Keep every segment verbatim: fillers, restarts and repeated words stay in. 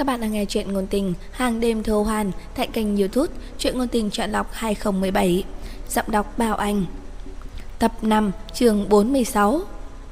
Các bạn đang nghe chuyện ngôn tình Hàng đêm thô hoàn tại kênh YouTube Chuyện ngôn tình chọn lọc hai không một bảy. Giọng đọc Bảo Anh. Tập năm, chương bốn mươi sáu.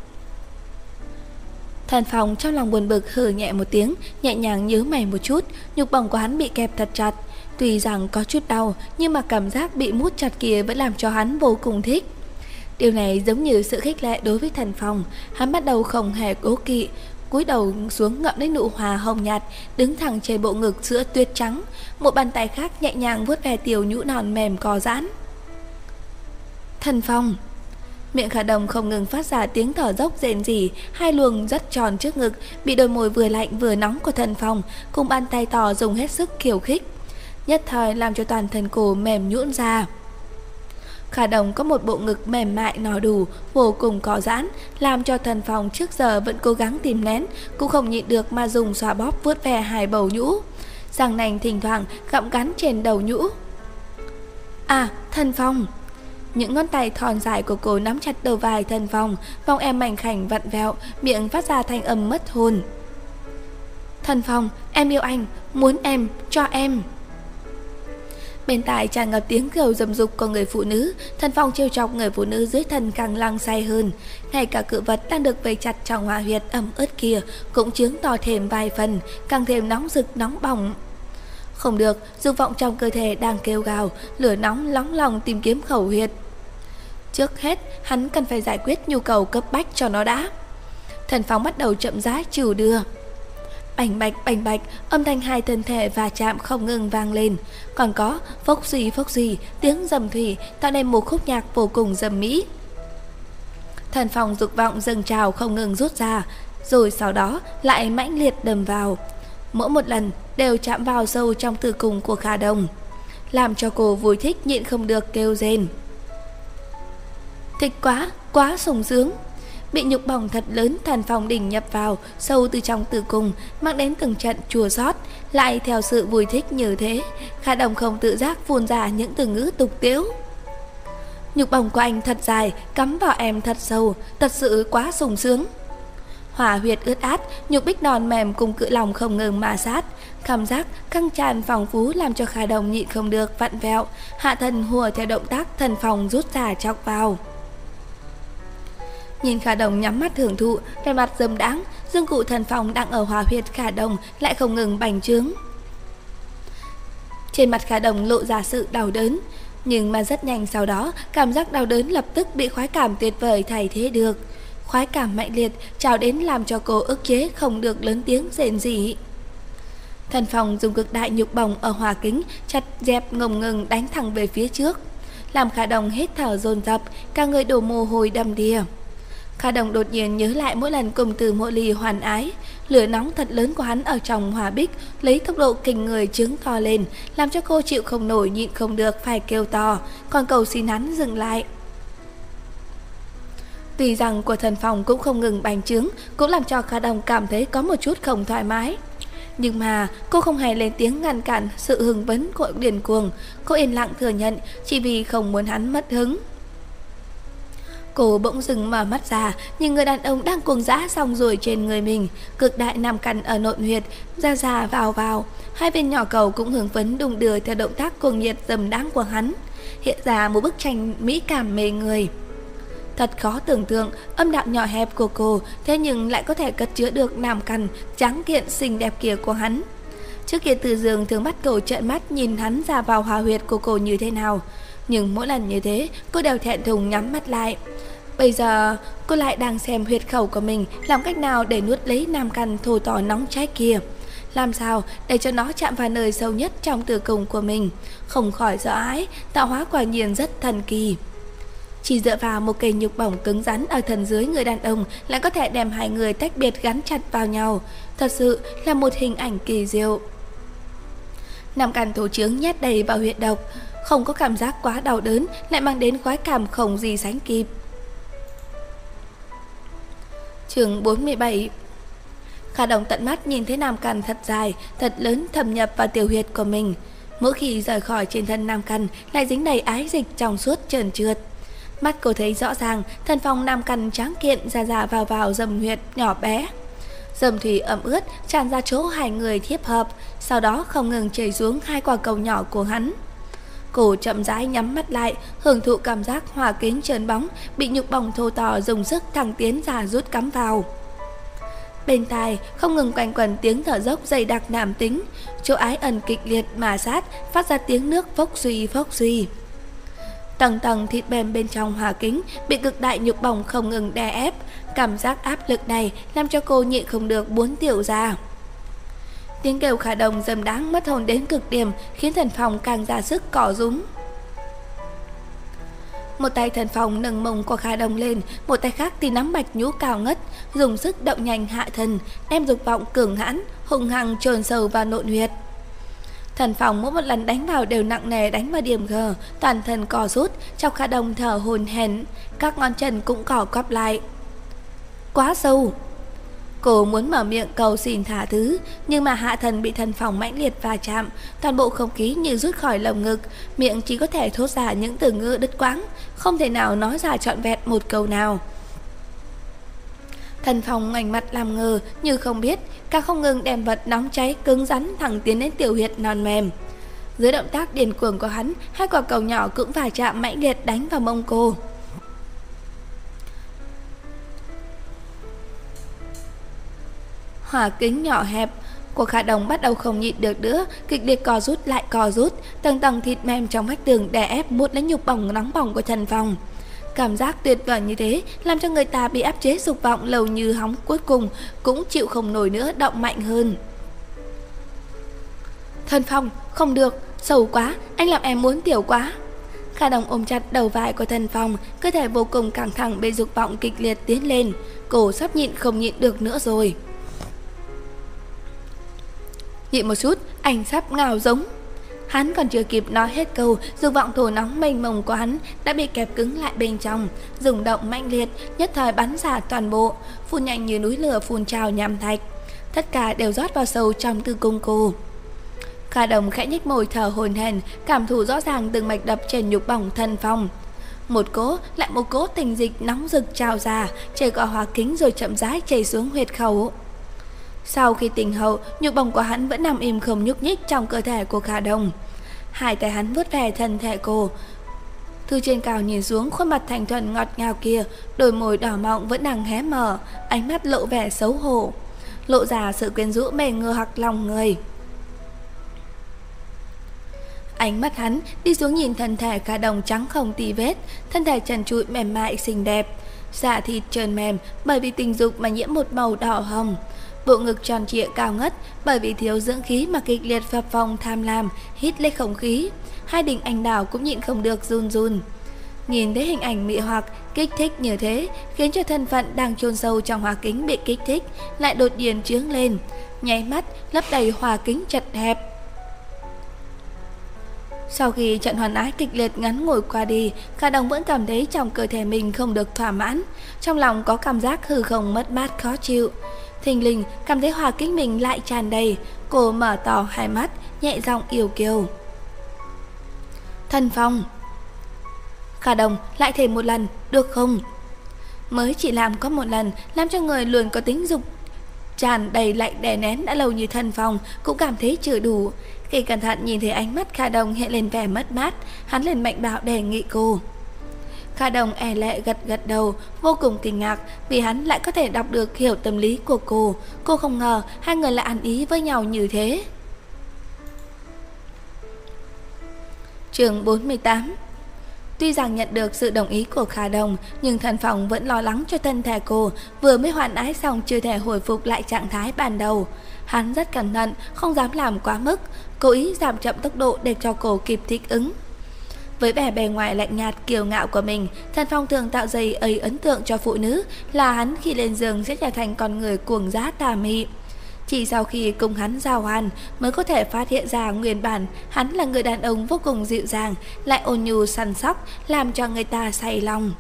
Thần Phong trong lòng buồn bực hừ nhẹ một tiếng, nhẹ nhàng nhíu mày một chút. Nhục bổng của hắn bị kẹp thật chặt, tuy rằng có chút đau, nhưng mà cảm giác bị mút chặt kia vẫn làm cho hắn vô cùng thích. Điều này giống như sự khích lệ đối với Thần Phong. Hắn bắt đầu không hề cố kỵ, cúi đầu xuống ngậm lấy nụ hoa hồng nhạt, đứng thẳng trên bộ ngực sữa tuyết trắng. Một bàn tay khác nhẹ nhàng vuốt ve tiểu nhũ non mềm co giãn. Thần Phong. Miệng Khả Đồng không ngừng phát ra tiếng thở dốc rền rỉ, hai luồng rất tròn trước ngực bị đôi môi vừa lạnh vừa nóng của Thần Phong cùng bàn tay to dùng hết sức khiêu khích, nhất thời làm cho toàn thân cô mềm nhũn ra. Khả Đồng có một bộ ngực mềm mại no đủ, vô cùng có giãn, làm cho Thần Phong trước giờ vẫn cố gắng tìm nén, cũng không nhịn được mà dùng xoa bóp vuốt ve hai bầu nhũ, răng nanh thỉnh thoảng gặm cắn trên đầu nhũ. À, Thần Phong. Những ngón tay thon dài của cô nắm chặt đầu vai Thần Phong, vòng em mảnh khảnh vặn vẹo, miệng phát ra thanh âm mất hồn. Thần Phong, em yêu anh, muốn em, cho em. Bên tai tràn ngập tiếng kêu dầm dục của người phụ nữ. Thần Phong trêu chọc người phụ nữ dưới thân càng lăng say hơn. Ngay cả cự vật đang được vây chặt trong hỏa huyệt ẩm ướt kia cũng chướng to thêm vài phần, càng thêm nóng rực nóng bỏng. Không được, dục vọng trong cơ thể đang kêu gào, lửa nóng nóng lòng tìm kiếm khẩu huyệt. Trước hết, hắn cần phải giải quyết nhu cầu cấp bách cho nó đã. Thần Phong bắt đầu chậm rãi trù đưa. Bành bạch bành bạch, âm thanh hai thân thể va chạm không ngừng vang lên, còn có phốc xì phốc xì tiếng dầm thủy, tạo nên một khúc nhạc vô cùng dầm mỹ. Thần Phong dục vọng dâng trào không ngừng rút ra, rồi sau đó lại mãnh liệt đâm vào, mỗi một lần đều chạm vào sâu trong tử cung của Khả Đồng, làm cho cô vui thích nhịn không được kêu rên. Thích quá, quá sung sướng. Bị nhục bỏng thật lớn, Thần Phong đỉnh nhập vào sâu từ trong tử cung, mang đến từng trận chua xót. Lại theo sự vui thích như thế, Khả Đồng không tự giác phun ra những từ ngữ tục tiễu. Nhục bỏng của anh thật dài, cắm vào em thật sâu, thật sự quá sung sướng. Hỏa huyệt ướt át, nhục bích non mềm cùng cự lòng không ngừng ma sát, cảm giác căng tràn phong phú làm cho Khả Đồng nhịn không được vặn vẹo, hạ thân hùa theo động tác Thần Phong rút ra chọc vào. Nhìn Khả Đồng nhắm mắt hưởng thụ, vẻ mặt dâm đãng, dương cụ Thần Phong đang ở hỏa huyệt Khả Đồng lại không ngừng bành trướng. Trên mặt Khả Đồng lộ ra sự đau đớn, nhưng mà rất nhanh sau đó, cảm giác đau đớn lập tức bị khoái cảm tuyệt vời thay thế được. Khoái cảm mạnh liệt trào đến làm cho cô ức chế không được lớn tiếng rền rỉ. Thần Phong dùng cực đại nhục bổng ở hòa kính chặt dẹp ngông ngừng đánh thẳng về phía trước, làm Khả Đồng hít thở dồn dập, cả người đổ mồ hôi đầm đìa. Khả Đồng đột nhiên nhớ lại mỗi lần cùng từ Mộ Ly hoàn ái, lửa nóng thật lớn của hắn ở trong hỏa bích lấy tốc độ kinh người trứng to lên, làm cho cô chịu không nổi, nhịn không được phải kêu to, còn cầu xin hắn dừng lại. Tuy rằng của Thần Phong cũng không ngừng bành trướng, cũng làm cho Khả Đồng cảm thấy có một chút không thoải mái, nhưng mà cô không hề lên tiếng ngăn cản sự hưng phấn của điên cuồng. Cô yên lặng thừa nhận chỉ vì không muốn hắn mất hứng. Cô bỗng dừng mở mắt ra, nhưng người đàn ông đang cuồng dã xong rồi trên người mình, cực đại nằm cắn ở nội huyệt, ra ra vào vào, hai viên nhỏ cầu cũng hưng phấn đung đưa theo động tác cuồng nhiệt dầm đáng của hắn, hiện ra một bức tranh mỹ cảm mê người. Thật khó tưởng tượng âm đạo nhỏ hẹp của cô thế nhưng lại có thể cất chứa được nam căn trắng kiện xinh đẹp kia của hắn. Trước kia Từ Dương thường bắt cầu trợn mắt nhìn hắn ra vào hỏa huyệt của cô như thế nào, nhưng mỗi lần như thế cô đều thẹn thùng nhắm mắt lại. Bây giờ cô lại đang xem huyệt khẩu của mình làm cách nào để nuốt lấy nam căn thô to nóng cháy kia, làm sao để cho nó chạm vào nơi sâu nhất trong tử cung của mình. Không khỏi sợ ái, tạo hóa quả nhiên rất thần kỳ. Chỉ dựa vào một cây nhục bổng cứng rắn ở thân dưới người đàn ông lại có thể đem hai người tách biệt gắn chặt vào nhau, thật sự là một hình ảnh kỳ diệu. Nam căn thổ trướng nhét đầy vào huyệt độc, không có cảm giác quá đau đớn, lại mang đến khoái cảm không gì sánh kịp. Chương bốn mươi bảy. Khả Đồng tận mắt nhìn thấy nam căn thật dài, thật lớn thâm nhập vào tiểu huyệt của mình. Mỗi khi rời khỏi trên thân nam căn lại dính đầy ái dịch trong suốt trơn trượt. Mắt cô thấy rõ ràng thân phong nam căn tráng kiện ra ra vào vào dầm huyệt nhỏ bé. Dầm thủy ẩm ướt tràn ra chỗ hai người thiếp hợp, sau đó không ngừng chảy xuống hai quả cầu nhỏ của hắn. Cô chậm rãi nhắm mắt lại, hưởng thụ cảm giác hòa kính trơn bóng bị nhục bổng thô to dùng sức thẳng tiến ra rút cắm vào. Bên tai không ngừng quanh quẩn tiếng thở dốc dày đặc nam tính, chỗ ái ẩn kịch liệt mà sát phát ra tiếng nước phốc suy phốc suy. Tầng tầng thịt mềm bên trong hòa kính bị cực đại nhục bổng không ngừng đè ép, cảm giác áp lực này làm cho cô nhịn không được muốn tiểu ra. Tiếng kêu Khả Đồng dâm đáng mất hồn đến cực điểm khiến Thần Phong càng ra sức cỏ rúm. Một tay Thần Phong nâng mông của Khả Đồng lên, một tay khác thì nắm bạch nhũ cao ngất, dùng sức động nhanh hạ thân, đem dục vọng cường hãn hùng hăng chôn sâu vào nội huyệt. Thần Phong mỗi một lần đánh vào đều nặng nề đánh vào điểm G, toàn thân cò rút, chọc Khả Đồng thở hổn hển, các ngón chân cũng cỏ quắp lại. Quá sâu. Cô muốn mở miệng cầu xin tha thứ, nhưng mà hạ thần bị Thần Phong mãnh liệt va chạm, toàn bộ không khí như rút khỏi lồng ngực, miệng chỉ có thể thốt ra những từ ngữ đứt quãng, không thể nào nói ra trọn vẹn một câu nào. Thần Phong ngoảnh mặt làm ngờ như không biết, càng không ngừng đem vật nóng cháy cứng rắn thẳng tiến đến tiểu huyệt non mềm. Dưới động tác điên cuồng của hắn, hai quả cầu nhỏ cũng va chạm mãnh liệt đánh vào mông cô. Hỏa kính nhỏ hẹp của Khả Đồng bắt đầu không nhịn được nữa, kịch liệt co rút lại co rút, tầng tầng thịt mềm trong vách tường đè ép mút lấy nhục bổng nóng bỏng của Thần Phong. Cảm giác tuyệt vời như thế làm cho người ta bị áp chế dục vọng lâu như hóng cuối cùng cũng chịu không nổi nữa, động mạnh hơn. Thần Phong, không được, sâu quá, anh làm em muốn tiểu quá. Khả Đồng ôm chặt đầu vai của Thần Phong, cơ thể vô cùng căng thẳng bị dục vọng kịch liệt tiến lên, cổ sắp nhịn không nhịn được nữa rồi. Nhịn một chút, anh sắp ngào giống. Hắn còn chưa kịp nói hết câu, dục vọng thổ nóng mênh mông của hắn đã bị kẹp cứng lại bên trong, rung động mạnh liệt, nhất thời bắn xả toàn bộ, phun nhanh như núi lửa phun trào nham thạch. Tất cả đều rót vào sâu trong tử cung cô. Khả Đồng khẽ nhếch môi thở hổn hển, cảm thụ rõ ràng từng mạch đập trên nhục bổng Thần Phong. Một cỗ lại một cỗ tình dịch nóng rực trào ra, chảy qua hóa kính rồi chậm rãi chảy xuống huyệt khẩu. Sau khi tỉnh hậu, nhục bổng của hắn vẫn nằm im không nhúc nhích trong cơ thể của Khả Đồng. Hai tay hắn vuốt về thân thể cô, từ trên cao nhìn xuống khuôn mặt thành thuần ngọt ngào kia, đôi môi đỏ mọng vẫn đang hé mở, ánh mắt lộ vẻ xấu hổ, lộ ra sự quyến rũ mê ngơ hoặc lòng người. Ánh mắt hắn đi xuống nhìn thân thể Khả Đồng trắng không tì vết, thân thể trần trụi mềm mại xinh đẹp, da thịt trơn mềm bởi vì tình dục mà nhiễm một màu đỏ hồng. Bộ ngực tròn trịa cao ngất bởi vì thiếu dưỡng khí mà kịch liệt phập phồng tham lam, hít lấy không khí. Hai đỉnh anh đào cũng nhịn không được run run. Nhìn thấy hình ảnh mị hoặc, kích thích như thế, khiến cho thân phận đang chôn sâu trong hòa kính bị kích thích, lại đột nhiên trướng lên, nháy mắt lấp đầy hòa kính chật hẹp. Sau khi trận hoàn ái kịch liệt ngắn ngủi qua đi, Khả Đồng vẫn cảm thấy trong cơ thể mình không được thỏa mãn, trong lòng có cảm giác hư không mất mát khó chịu. Thình lình cảm thấy hòa kính mình lại tràn đầy, cô mở to hai mắt, nhẹ giọng yêu kiều. Thần Phong. Khả Đồng lại thề một lần, được không? Mới chỉ làm có một lần, làm cho người luôn có tính dục tràn đầy lạnh đè nén đã lâu như Thần Phong cũng cảm thấy chưa đủ. Khi cẩn thận nhìn thấy ánh mắt Khả Đồng hiện lên vẻ mất mát, hắn liền mạnh bạo đề nghị cô. Khả Đồng e lệ gật gật đầu, vô cùng kinh ngạc vì hắn lại có thể đọc được hiểu tâm lý của cô. Cô không ngờ hai người lại ăn ý với nhau như thế. Chương bốn mươi tám. Tuy rằng nhận được sự đồng ý của Khả Đồng, nhưng Thần Phong vẫn lo lắng cho thân thể cô, vừa mới hoàn ái xong chưa thể hồi phục lại trạng thái ban đầu. Hắn rất cẩn thận, không dám làm quá mức, cố ý giảm chậm tốc độ để cho cô kịp thích ứng. Với vẻ bề ngoài lạnh nhạt kiêu ngạo của mình, Thần Phong thường tạo dây ấy ấn tượng cho phụ nữ là hắn khi lên giường sẽ trở thành con người cuồng dã tà mị. Chỉ sau khi cùng hắn giao hoan mới có thể phát hiện ra nguyên bản hắn là người đàn ông vô cùng dịu dàng, lại ôn nhu săn sóc, làm cho người ta say lòng.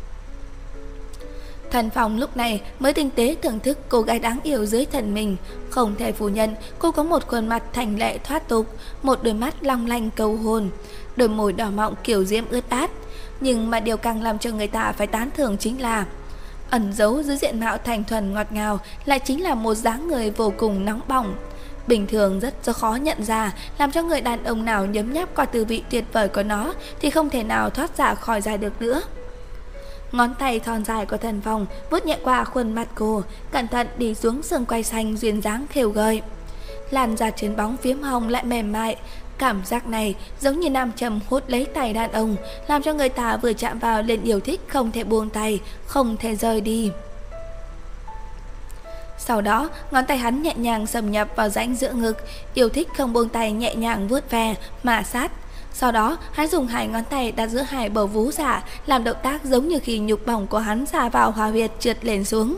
Thần Phong lúc này mới tinh tế thưởng thức cô gái đáng yêu dưới thân mình. Không thể phủ nhận cô có một khuôn mặt thành lệ thoát tục, một đôi mắt long lanh cầu hồn, đôi môi đỏ mọng kiểu diễm ướt át. Nhưng mà điều càng làm cho người ta phải tán thưởng chính là Ẩn giấu dưới diện mạo thành thuần ngọt ngào lại chính là một dáng người vô cùng nóng bỏng. Bình thường rất khó nhận ra, làm cho người đàn ông nào nhấm nháp qua tư vị tuyệt vời của nó thì không thể nào thoát ra khỏi ra được nữa. Ngón tay thon dài của Thần Phong vuốt nhẹ qua khuôn mặt cô, cẩn thận đi xuống xương quai xanh duyên dáng khều gợi. Làn da trơn bóng phiếm hồng lại mềm mại, cảm giác này giống như nam châm hút lấy tay đàn ông, làm cho người ta vừa chạm vào liền yêu thích không thể buông tay, không thể rời đi. Sau đó, ngón tay hắn nhẹ nhàng xâm nhập vào rãnh giữa ngực, yêu thích không buông tay nhẹ nhàng vuốt ve, mạ sát. Sau đó, hắn dùng hai ngón tay đặt giữa hai bầu vú giả, làm động tác giống như khi nhục bỏng của hắn xả vào hòa huyệt trượt lên xuống.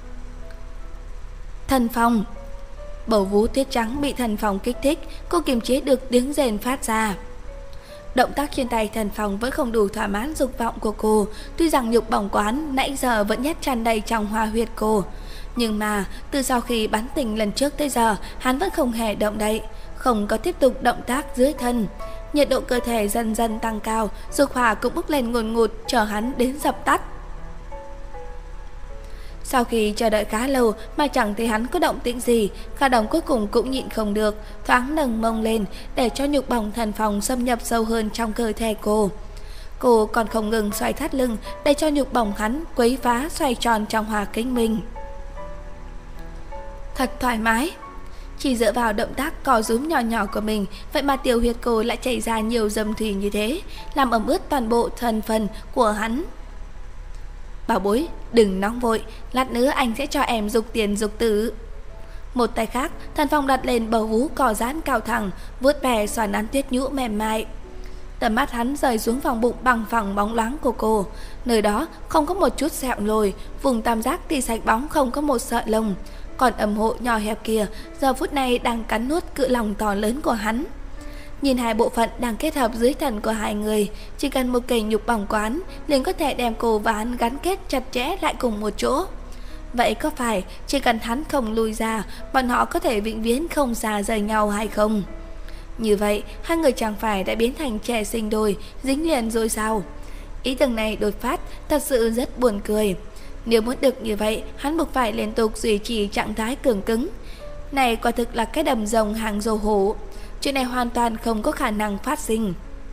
Thần Phong. Bầu vú tuyết trắng bị Thần Phong kích thích, cô kiềm chế được tiếng rền phát ra. Động tác trên tay Thần Phong vẫn không đủ thỏa mãn dục vọng của cô, tuy rằng nhục bỏng của hắn nãy giờ vẫn nhét tràn đầy trong hòa huyệt cô. Nhưng mà, từ sau khi bắn tình lần trước tới giờ, hắn vẫn không hề động đậy, không có tiếp tục động tác dưới thân. Nhiệt độ cơ thể dần dần tăng cao, dục hỏa cũng bốc lên ngùn ngụt, chờ hắn đến dập tắt. Sau khi chờ đợi khá lâu mà chẳng thấy hắn có động tĩnh gì, Kha Đồng cuối cùng cũng nhịn không được, thoáng nâng mông lên để cho nhục bỏng Thần Phong xâm nhập sâu hơn trong cơ thể cô. Cô còn không ngừng xoay thắt lưng để cho nhục bỏng hắn quấy phá xoay tròn trong hòa kính mình. Thật thoải mái. Chỉ dựa vào động tác cò rúm nhỏ nhỏ của mình, vậy mà tiểu huyệt cô lại chảy ra nhiều dâm thủy như thế, làm ẩm ướt toàn bộ thân phần của hắn. Bảo bối, đừng nóng vội, lát nữa anh sẽ cho em dục tiền dục tử. Một tay khác, Thần Phong đặt lên bầu vú cò giãn cao thẳng, vuốt ve xoa nắn tuyết nhũ mềm mại. Tầm mắt hắn rời xuống vòng bụng bằng phẳng bóng loáng của cô, nơi đó không có một chút sẹo lồi, vùng tam giác thì sạch bóng không có một sợi lông. Còn âm hộ nhỏ hẹp kia giờ phút này đang cắn nuốt cự lòng to lớn của hắn. Nhìn hai bộ phận đang kết hợp dưới thân của hai người, chỉ cần một cây nhục bỏng quán liền có thể đem cô và hắn gắn kết chặt chẽ lại cùng một chỗ. Vậy có phải chỉ cần hắn không lùi ra, bọn họ có thể vĩnh viễn không xa rời nhau hay không? Như vậy hai người chẳng phải đã biến thành trẻ sinh đôi, dính liền rồi sao? Ý tưởng này đột phát thật sự rất buồn cười. Nếu muốn được như vậy, hắn buộc phải liên tục duy trì trạng thái cường cứng. Này quả thực là cái đầm rồng hàng dầu hổ. Chuyện này hoàn toàn không có khả năng phát sinh.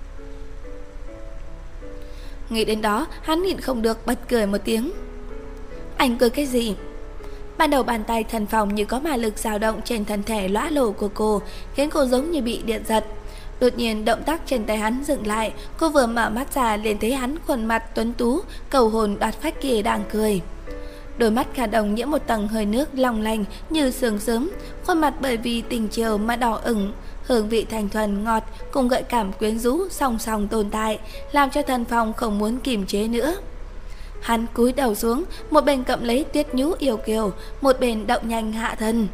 Nghĩ đến đó, hắn nhịn không được bật cười một tiếng. Anh cười cái gì? Ban đầu bàn tay Thần Phong như có ma lực dao động trên thân thể lõa lồ của cô, khiến cô giống như bị điện giật. Đột nhiên động tác trên tay hắn dừng lại, cô vừa mở mắt ra liền thấy hắn khuôn mặt tuấn tú, cầu hồn đoạt phách kia đang cười. Đôi mắt Kha Đồng nhiễm một tầng hơi nước long lanh như sương sớm, khuôn mặt bởi vì tình chiều mà đỏ ửng, hương vị thanh thuần ngọt cùng gợi cảm quyến rũ song song tồn tại, làm cho Thần Phong không muốn kiềm chế nữa. Hắn cúi đầu xuống, một bên cầm lấy tuyết nhũ yêu kiều, một bên động nhanh hạ thân.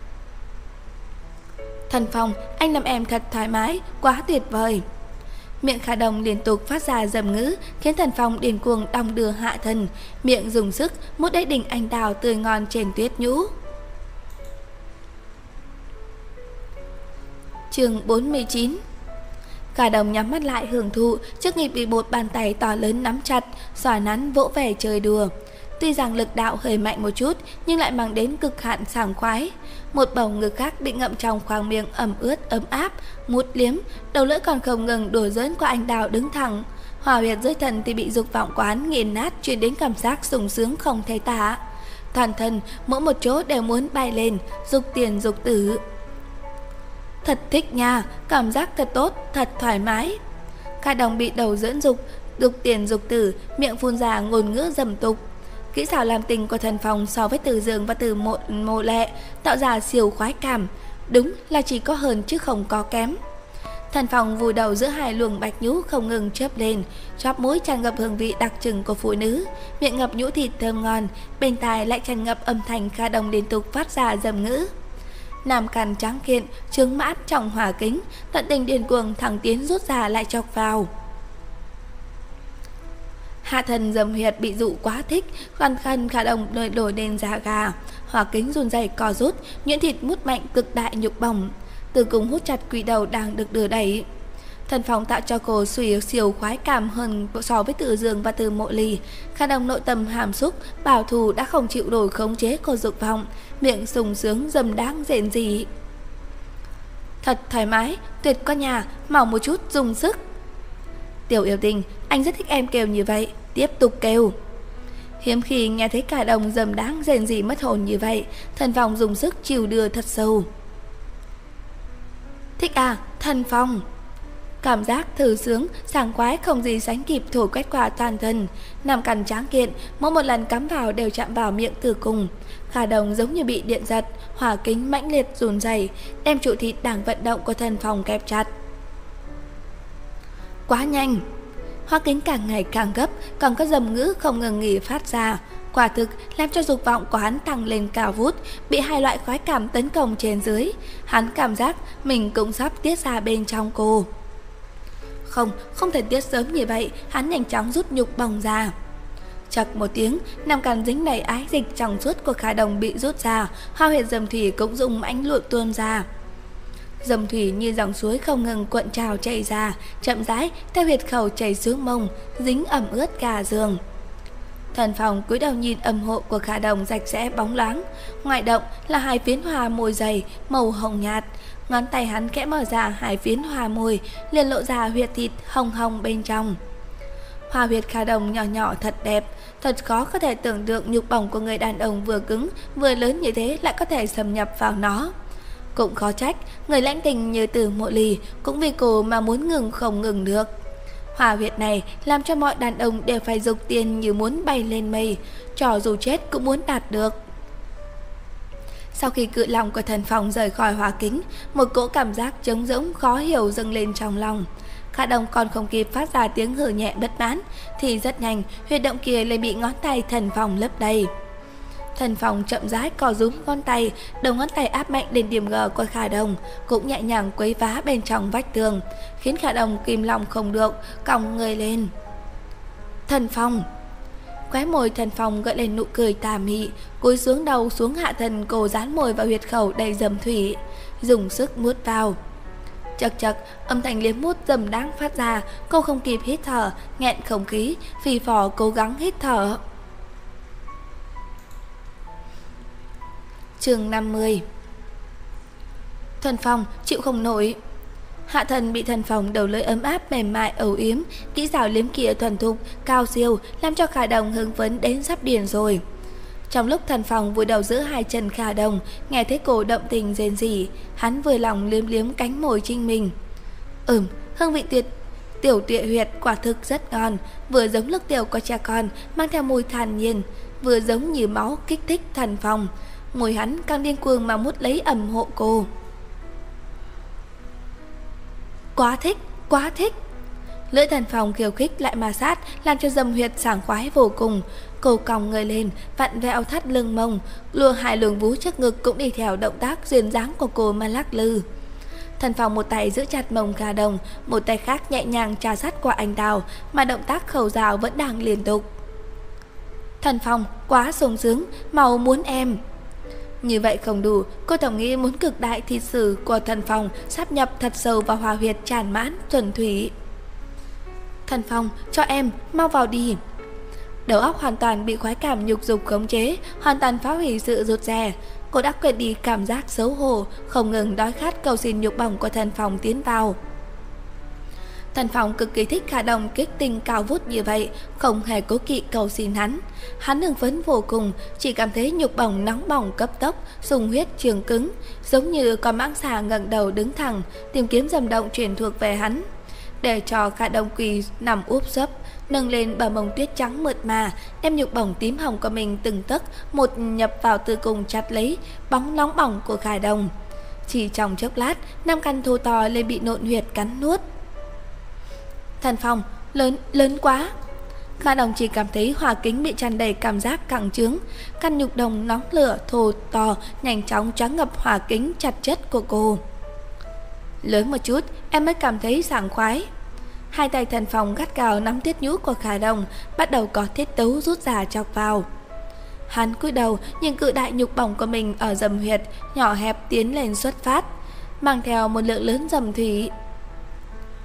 Thần Phong, anh làm em thật thoải mái, quá tuyệt vời. Miệng Kha Đồng liên tục phát ra dầm ngữ, khiến Thần Phong điên cuồng đong đưa hạ thân, miệng dùng sức mút đáy đỉnh anh đào tươi ngon trên tuyết nhũ. Chương bốn mươi chín. Kha Đồng nhắm mắt lại hưởng thụ trước nghiệp bị một bàn tay to lớn nắm chặt, xòa nắn vỗ về chơi đùa. Tuy rằng lực đạo hơi mạnh một chút, nhưng lại mang đến cực hạn sảng khoái. Một bầu ngực khác bị ngậm trong khoang miệng ẩm ướt ấm áp, mút liếm, đầu lưỡi còn không ngừng đùa giỡn qua anh đào đứng thẳng. Hòa huyệt dưới thân thì bị dục vọng quán nghiền nát, truyền đến cảm giác sung sướng không thể tả. Toàn thân mỗi một chỗ đều muốn bay lên, dục tiền dục tử. Thật thích nha, cảm giác thật tốt, thật thoải mái. Kha Đồng bị đầu dẫn dục, dục tiền dục tử, miệng phun ra ngôn ngữ dầm tục. Kỹ xảo làm tình của Thần Phong so với Từ Dương và Từ Mộ, Mộ Lệ tạo ra siêu khoái cảm, đúng là chỉ có hơn chứ không có kém. Thần Phong vùi đầu giữa hai luồng bạch nhũ không ngừng chớp lên, chóp mũi tràn ngập hương vị đặc trưng của phụ nữ, miệng ngập nhũ thịt thơm ngon, bên tai lại tràn ngập âm thanh Kha Đồng liên tục phát ra dầm ngữ. Nam càn trắng kiện, trướng mãn trong hỏa kính, tận tình điên cuồng thẳng tiến rút ra lại chọc vào. Hạ thần dầm huyệt bị dụ quá thích, khăn khăn Kha Đồng đổi đổi lên da gà, hỏa kính run rẩy co rút, nhuyễn thịt mút mạnh cực đại nhục bỏng, từ cùng hút chặt quỷ đầu đang được đưa đẩy. Thần Phong tạo cho cô suy siêu khoái cảm hơn so với Từ Dương và Từ Mộ Ly. Khả Đồng nội tâm hàm xúc, bảo thủ đã không chịu nổi khống chế cô dục vọng, miệng sung sướng dâm đáng rền rỉ. Thật thoải mái, tuyệt quá nhà, mau một chút dùng sức. Tiểu yêu tình, anh rất thích em kêu như vậy, tiếp tục kêu. Hiếm khi nghe thấy Khả Đồng dâm đáng rền rỉ mất hồn như vậy, Thần Phong dùng sức chịu đưa thật sâu. Thích à, Thần Phong. Cảm giác thư sướng, sảng khoái không gì sánh kịp thổi quét qua toàn thân. Nằm cằn tráng kiện, mỗi một lần cắm vào đều chạm vào miệng tử cung. Khả Đồng giống như bị điện giật, hỏa kính mãnh liệt run rẩy, đem trụ thịt đang vận động của Thần Phong kẹp chặt. Quá nhanh. Hỏa kính càng ngày càng gấp, còn có dầm ngữ không ngừng nghỉ phát ra. Quả thực làm cho dục vọng của hắn tăng lên cao vút, bị hai loại khoái cảm tấn công trên dưới. Hắn cảm giác mình cũng sắp tiết ra bên trong cô. Không, không thể tiết sớm như vậy. Hắn nhanh chóng rút nhục bồng ra. Chật một tiếng, nằm cằn dính đầy ái dịch trong suốt của Khả Đồng bị rút ra. Hoa huyệt dầm thủy cũng dùng mãnh luộn tuôn ra. Dầm thủy như dòng suối không ngừng cuộn trào chảy ra, chậm rãi theo huyệt khẩu chảy xuống mông, dính ẩm ướt cả giường. Thần Phong cúi đầu nhìn âm hộ của Khả Đồng rạch rẽ bóng loáng, ngoại động là hai phiến hoa môi dày màu hồng nhạt. Ngón tay hắn khẽ mở ra hai phiến hoa môi, liền lộ ra huyệt thịt hồng hồng bên trong. Hoa huyệt Khả Đồng nhỏ nhỏ thật đẹp, thật khó có thể tưởng tượng nhục bổng của người đàn ông vừa cứng vừa lớn như thế lại có thể xâm nhập vào nó. Cũng khó trách người lãnh tình như Từ Mộ Ly cũng vì cô mà muốn ngừng không ngừng được. Hoa huyệt này làm cho mọi đàn ông đều phải dục tiền như muốn bay lên mây, cho dù chết cũng muốn đạt được. Sau khi cự lòng của Thần Phong rời khỏi hoa kính, một cỗ cảm giác trống rỗng khó hiểu dâng lên trong lòng. Khả Đồng còn không kịp phát ra tiếng hừ nhẹ bất mãn thì rất nhanh huyệt động kia lại bị ngón tay Thần Phong lấp đầy. Thần Phong chậm rãi co rúm ngón tay, đầu ngón tay áp mạnh lên điểm G của Khả Đồng, cũng nhẹ nhàng quấy vá bên trong vách tường, khiến Khả Đồng kìm lòng không được, còng người lên. Thần Phong. Khóe môi Thần Phong gợi lên nụ cười tà mị, cúi xuống đầu xuống hạ thân cô dán môi vào huyệt khẩu đầy dầm thủy, dùng sức mút vào. Chật chật, âm thanh liếm mút dầm đáng phát ra, cô không kịp hít thở, nghẹn không khí, phì phò cố gắng hít thở. Chương năm mươi. Thần Phong chịu không nổi. Hạ thân bị Thần Phong đầu lưỡi ấm áp mềm mại âu yếm, kỹ xảo liếm kia thuần thục cao siêu, làm cho Khả Đồng hưng phấn đến sắp điên rồi. Trong lúc Thần Phong vùi đầu giữa hai chân Khả Đồng, nghe thấy cô động tình rên rỉ, hắn vừa lòng liếm liếm cánh môi trinh mình. Ừm, hương vị tuyệt tiểu tuyệt huyệt quả thực rất ngon, vừa giống nước tiểu của trẻ con, mang theo mùi thản nhiên, vừa giống như máu kích thích Thần Phong. Môi hắn càng điên cuồng mà mút lấy ẩm hộ cô. Quá thích, quá thích. Lưỡi Thần Phong khiêu khích lại ma sát, làm cho dâm huyệt sảng khoái vô cùng. Cô còng người lên, vặn vẹo thắt lưng mông, lùa hai luồng vú trước ngực cũng đi theo động tác duyên dáng của cô mà lắc lư. Thần Phong một tay giữ chặt mông Khả Đồng, một tay khác nhẹ nhàng trà sát qua anh đào, mà động tác khẩu rào vẫn đang liên tục. Thần Phong quá sung sướng, mau muốn em. Như vậy không đủ, cô tổng nghĩ muốn cực đại thịt sử của Thần Phong sáp nhập thật sâu vào hòa huyệt tràn mãn thuần thủy. Thần Phong, cho em, mau vào đi. Đầu óc hoàn toàn bị khoái cảm nhục dục khống chế, hoàn toàn phá hủy sự rụt rè. Cô đã quên đi cảm giác xấu hổ, không ngừng đói khát cầu xin nhục bổng của Thần Phong tiến vào. Thần Phong cực kỳ thích Khả Đồng kích tình cao vút như vậy, không hề cố kỵ cầu xin hắn. Hắn hưng phấn vô cùng, chỉ cảm thấy nhục bổng nóng bỏng cấp tốc, sung huyết trường cứng, giống như con mãng xà ngẩng đầu đứng thẳng, tìm kiếm dầm động truyền thuộc về hắn. Để cho Khả Đồng quỳ nằm úp sấp, nâng lên bờ mông tuyết trắng mượt mà, đem nhục bổng tím hồng của mình từng tấc một nhập vào tử cung chặt lấy bóng nóng bỏng của Khả Đồng. Chỉ trong chốc lát, năm căn thô to lên bị nộn huyệt cắn nuốt. Thần Phong, lớn, lớn quá. Khả Đồng chỉ cảm thấy hỏa kính bị tràn đầy cảm giác căng trướng, căn nhục đồng nóng lửa thô to nhanh chóng choáng ngập hỏa kính chặt chất của cô. Lớn một chút em mới cảm thấy sảng khoái. Hai tay Thần Phong gắt gao nắm tiết nhũ của Khả Đồng, bắt đầu có thiết tấu rút ra chọc vào. Hắn cúi đầu nhìn cự đại nhục bổng của mình ở dầm huyệt nhỏ hẹp tiến lên xuất phát, mang theo một lượng lớn dầm thủy.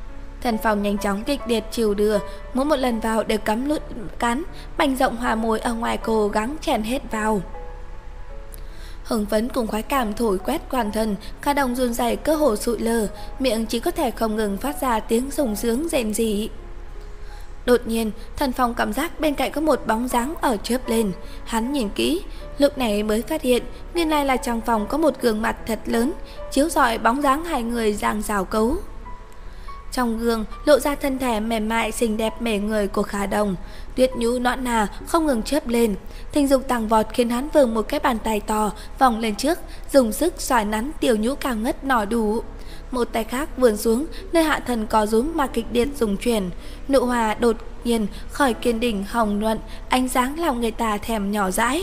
Thần Phong nhanh chóng kịch liệt chiều đưa, mỗi một lần vào đều cắm lút cắn, bành rộng hòa môi ở ngoài cố gắng chèn hết vào. Hưng phấn cùng khoái cảm thổi quét toàn thân, Kha Đồng run rẩy cơ hồ sụi lơ, miệng chỉ có thể không ngừng phát ra tiếng sùng sướng rền rỉ. Đột nhiên, Thần Phong cảm giác bên cạnh có một bóng dáng ở chớp lên. Hắn nhìn kỹ, lúc này mới phát hiện nguyên lai là trong phòng có một gương mặt thật lớn, chiếu rọi bóng dáng hai người giang rào cấu. Trong gương lộ ra thân thể mềm mại xinh đẹp mê người của Kha Đồng, tuyết nhũ nõn nà không ngừng chớp lên. Tình dục tăng vọt khiến hắn vươn một cái bàn tay to vòng lên trước, dùng sức xoài nắn tiểu nhũ cao ngất nỏ đủ. Một tay khác vươn xuống nơi hạ thần có rúm mà kịch liệt dùng chuyển. Nụ hòa đột nhiên khỏi kiên đỉnh hồng nhuận, ánh sáng làm người ta thèm nhỏ dãi.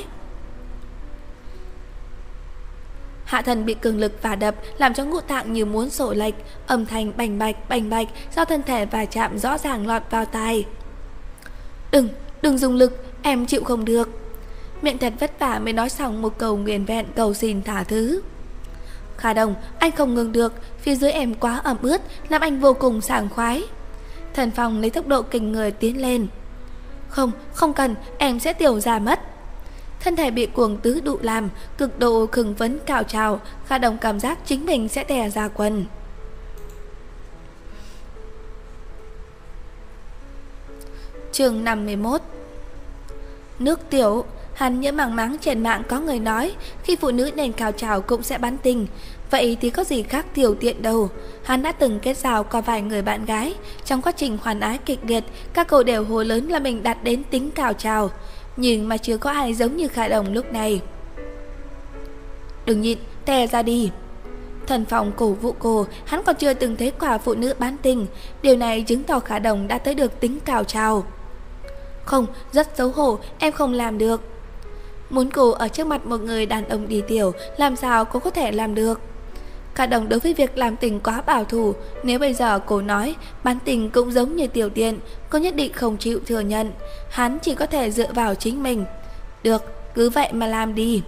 Hạ thần bị cường lực và đập làm cho ngũ tạng như muốn sổ lệch, âm thanh bành bạch bành bạch do thân thể va chạm rõ ràng lọt vào tai. Đừng, đừng dùng lực, em chịu không được. Miệng thật vất vả mới nói xong một câu nguyên vẹn cầu xin thả thứ. Kha Đồng, anh không ngừng được, phía dưới em quá ẩm ướt, làm anh vô cùng sảng khoái. Thần Phong lấy tốc độ kinh người tiến lên. Không, không cần, em sẽ tiểu ra mất. Thân thể bị cuồng tứ đụ làm, cực độ khừng vấn cào trào, Kha Đồng cảm giác chính mình sẽ tè ra quần. Chương năm mươi mốt. Nước tiểu. Hắn nhớ màng máng trên mạng có người nói khi phụ nữ nền cao trào cũng sẽ bắn tình. Vậy thì có gì khác tiểu tiện đâu. Hắn đã từng kết giao có vài người bạn gái. Trong quá trình hoàn ái kịch liệt, các cô đều hô lớn là mình đạt đến tính cao trào, nhưng mà chưa có ai giống như Kha Đồng lúc này. Đừng nhịn, tè ra đi. Thần Phong cổ vũ cô, hắn còn chưa từng thấy quả phụ nữ bán tình. Điều này chứng tỏ Kha Đồng đã tới được tính cao trào. Không, rất xấu hổ, em không làm được. Muốn cô ở trước mặt một người đàn ông đi tiểu, làm sao cô có thể làm được? Kha Đồng đối với việc làm tình quá bảo thủ. Nếu bây giờ cô nói bán tình cũng giống như tiểu tiện, cô nhất định không chịu thừa nhận. Hắn chỉ có thể dựa vào chính mình. Được, cứ vậy mà làm đi.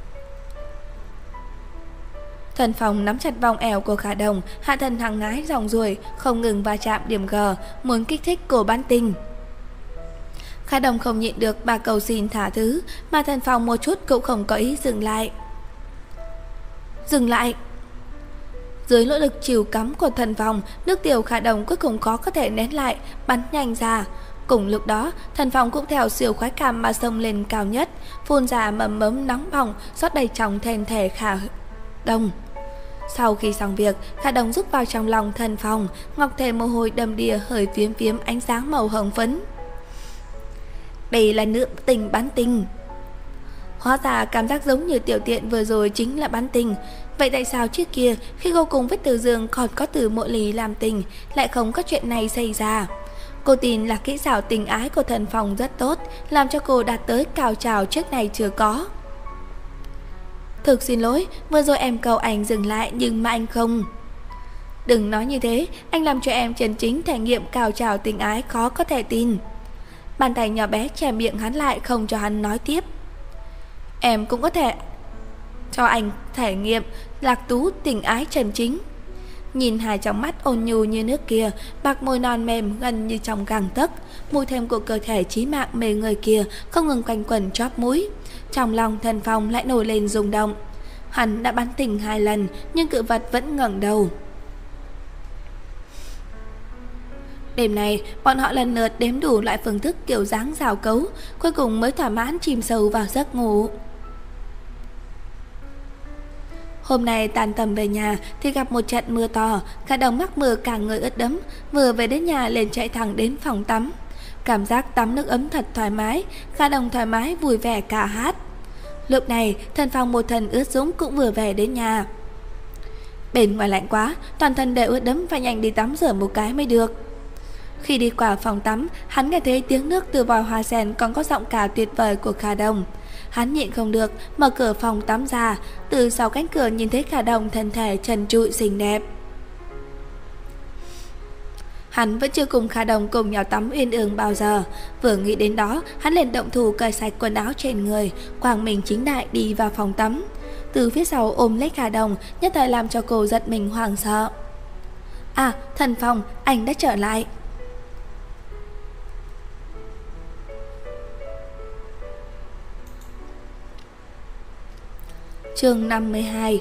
Thần Phong nắm chặt vòng eo của Kha Đồng, hạ thân hằng ngái dòng ruồi, không ngừng va chạm điểm G, muốn kích thích cô bán tình. Kha Đồng không nhịn được bà cầu xin thả thứ, mà Thần Phong một chút cũng không có ý dừng lại. Dừng lại. Dưới nỗ lực chịu cắm của Thần Phong, nước tiểu Kha Đồng cuối cùng có có thể nén lại, bắn nhanh ra. Cùng lúc đó, Thần Phong cũng theo siêu khoái cảm mà xông lên cao nhất, phun ra mầm mấm nóng bỏng rót đầy trong thân thể Kha Đồng. Sau khi xong việc, Kha Đồng rút vào trong lòng Thần Phong, ngọc thể mồ hôi đầm đìa hơi phiếm phiếm ánh sáng màu hồng phấn. Đây là nữ tình bán tình. Hóa ra cảm giác giống như tiểu tiện vừa rồi chính là bán tình. Vậy tại sao trước kia khi cô cùng với Từ Dương còn có Từ Mộ Lý làm tình lại không có chuyện này xảy ra? Cô tin là kỹ xảo tình ái của Thần Phong rất tốt, làm cho cô đạt tới cao trào trước này chưa có. Thực xin lỗi, vừa rồi em cầu anh dừng lại nhưng mà anh không. Đừng nói như thế, anh làm cho em chân chính trải nghiệm cao trào tình ái khó có thể tin. Bàn tay nhỏ bé che miệng hắn lại không cho hắn nói tiếp. Em cũng có thể cho anh trải nghiệm lạc tú tình ái chân chính. Nhìn hai trong mắt ôn nhu như nước kia, bạc môi non mềm gần như trong gang tấc, mùi thơm của cơ thể chí mạng mê người kia không ngừng quanh quẩn chóp mũi. Trong lòng Thần Phong lại nổi lên rung động. Hắn đã bắn tình hai lần nhưng cự vật vẫn ngẩng đầu. Đêm nay, bọn họ lần lượt đếm đủ loại phương thức kiểu dáng rào cấu, cuối cùng mới thỏa mãn chìm sâu vào giấc ngủ. Hôm nay tan tầm về nhà thì gặp một trận mưa to, Kha Đồng mắc mưa cả người ướt đẫm, vừa về đến nhà liền chạy thẳng đến phòng tắm. Cảm giác tắm nước ấm thật thoải mái, Kha Đồng thoải mái vui vẻ cả hát. Lúc này, Thần Phong một thân ướt sũng cũng vừa về đến nhà. Bên ngoài lạnh quá, toàn thân đều ướt đẫm, phải nhanh đi tắm rửa một cái mới được. Khi đi qua phòng tắm, hắn nghe thấy tiếng nước từ vòi hoa sen còn có giọng ca tuyệt vời của Kha Đồng. Hắn nhịn không được, mở cửa phòng tắm ra, từ sau cánh cửa nhìn thấy Kha Đồng thân thể trần trụi xinh đẹp. Hắn vẫn chưa cùng Kha Đồng cùng nhau tắm uyên ương bao giờ. Vừa nghĩ đến đó, hắn liền động thủ cởi sạch quần áo trên người, quàng mình chính đại đi vào phòng tắm. Từ phía sau ôm lấy Kha Đồng, nhất thời làm cho cô giật mình hoảng sợ. À, Thần Phong, anh đã trở lại. Chương năm mươi hai.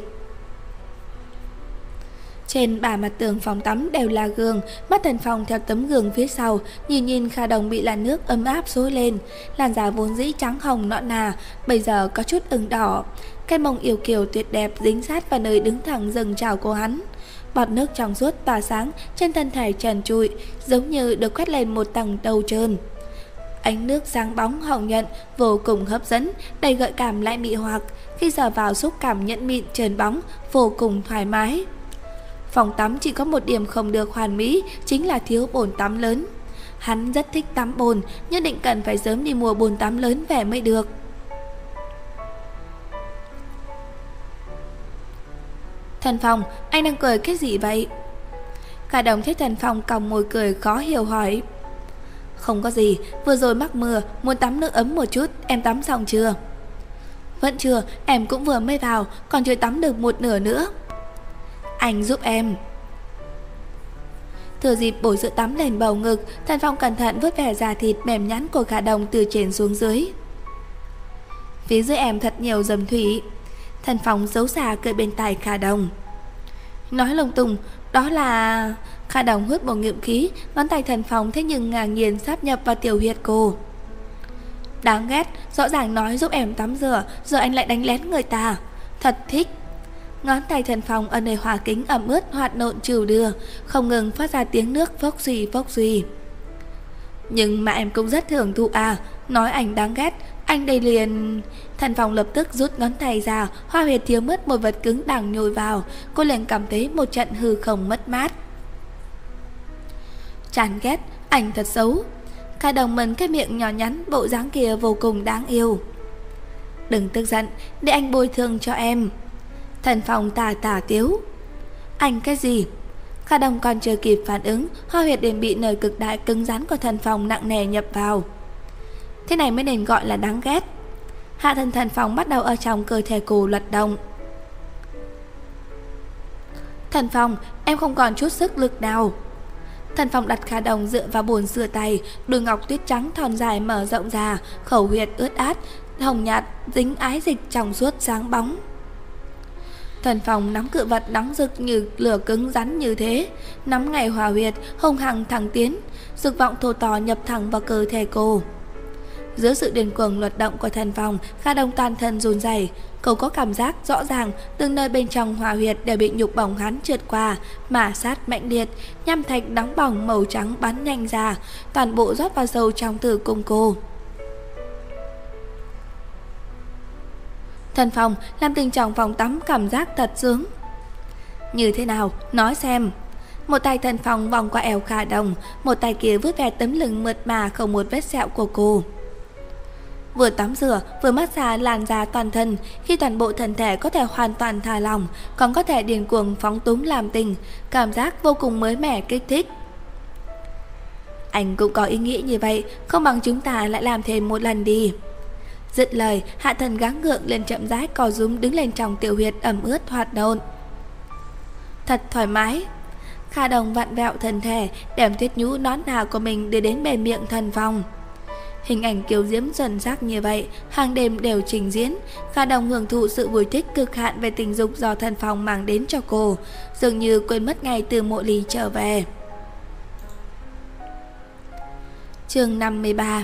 Trên ba mặt tường phòng tắm đều là gương, mắt Thần Phong theo tấm gương phía sau, nhìn nhìn Kha Đồng bị làn nước ấm áp xối lên, làn da vốn dĩ trắng hồng nõn nà, bây giờ có chút ửng đỏ, cái mông yêu kiều tuyệt đẹp dính sát vào nơi đứng thẳng dâng trào của hắn. Bọt nước trong suốt tỏa sáng trên thân thể trần trụi, giống như được quét lên một tầng đầu trơn. Ánh nước sáng bóng hồng nhuận vô cùng hấp dẫn, đầy gợi cảm lại mị hoặc, khi sờ vào xúc cảm nhẫn mịn trơn bóng, vô cùng thoải mái. Phòng tắm chỉ có một điểm không được hoàn mỹ, chính là thiếu bồn tắm lớn. Hắn rất thích tắm bồn, nhất định cần phải sớm đi mua bồn tắm lớn về mới được. Thần Phong, anh đang cười cái gì vậy? Kha Đồng thấy Thần Phong còng môi cười khó hiểu hỏi. Không có gì, vừa rồi mắc mưa, muốn tắm nước ấm một chút, em tắm xong chưa? Vẫn chưa, em cũng vừa mới vào, còn chưa tắm được một nửa nữa. Anh giúp em. Thừa dịp bổ sữa tắm lên bầu ngực, Thần Phong cẩn thận vuốt ve da thịt mềm nhẵn của Kha Đồng từ trên xuống dưới. Phía dưới em thật nhiều dầm thủy. Thần Phong xấu xa cười bên tai Kha Đồng. Nói lung tung, đó là... Kha Đồng hút một ngụm khí, ngón tay Thần Phong thế nhưng ngang nhiên sáp nhập vào tiểu huyệt cô. Đáng ghét, rõ ràng nói giúp em tắm rửa, giờ anh lại đánh lén người ta. Thật thích. Ngón tay Thần Phong ở nơi hòa kính ẩm ướt hoạt nộn trừu đưa, không ngừng phát ra tiếng nước phốc suy phốc suy. Nhưng mà em cũng rất thưởng thụ à, nói anh đáng ghét, anh đây liền... Thần Phong lập tức rút ngón tay ra, hoa huyệt thiếu mất một vật cứng đang nhồi vào, cô liền cảm thấy một trận hư không mất mát. Chán ghét, anh thật xấu. Kha Đồng mần cái miệng nhỏ nhắn, bộ dáng kia vô cùng đáng yêu. Đừng tức giận, để anh bồi thường cho em. Thần Phong tà tà tiếu. Anh cái gì? Kha Đồng còn chưa kịp phản ứng, hoa huyệt liền bị nơi cực đại cứng rắn của Thần Phong nặng nề nhập vào. Thế này mới nên gọi là đáng ghét. Hạ thân Thần Phong bắt đầu ở trong cơ thể cô lật động. Thần Phong, em không còn chút sức lực nào. Thần Phong đặt Kha Đồng dựa vào bồn rửa tay, đôi ngọc tuyết trắng thon dài mở rộng ra, khẩu huyệt ướt át, hồng nhạt, dính ái dịch trong suốt sáng bóng. Thần Phong nắm cự vật nóng rực như lửa cứng rắn như thế, nắm ngày hòa huyệt, hung hăng thẳng tiến, dục vọng thô to nhập thẳng vào cơ thể cô. Dưới sự điên cuồng luật động của Thần Phong, Kha Đồng toàn thân run rẩy. Cô có cảm giác rõ ràng từng nơi bên trong hòa huyệt đều bị nhục bỏng hắn trượt qua, mà sát mạnh liệt, nham thạch nóng bỏng màu trắng bắn nhanh ra, toàn bộ rót vào sâu trong tử cung cô. Thần Phong làm tình trong phòng tắm cảm giác thật sướng. Như thế nào, nói xem. Một tay Thần Phong vòng qua eo Kha Đồng, một tay kia vuốt ve tấm lưng mượt mà không một vết sẹo của cô. Vừa tắm rửa, vừa massage làn da toàn thân, khi toàn bộ thân thể có thể hoàn toàn thả lỏng, còn có thể điên cuồng phóng túng làm tình, cảm giác vô cùng mới mẻ kích thích. Anh cũng có ý nghĩ như vậy, không bằng chúng ta lại làm thêm một lần đi. Dứt lời, Hạ Thần gắng gượng lên chậm rãi co rúm đứng lên trong tiểu huyệt ẩm ướt hoạt nộn. Thật thoải mái. Kha Đồng vặn vẹo thân thể, đem tuyết nhũ nón nà của mình đưa đến bề miệng Thần Phong. Hình ảnh kiều diễm dần sắc như vậy, hàng đêm đều trình diễn. Kha Đồng hưởng thụ sự vui thích cực hạn về tình dục do Thần Phong mang đến cho cô, dường như quên mất ngày từ Mộ Ly trở về. Chương năm mươi ba.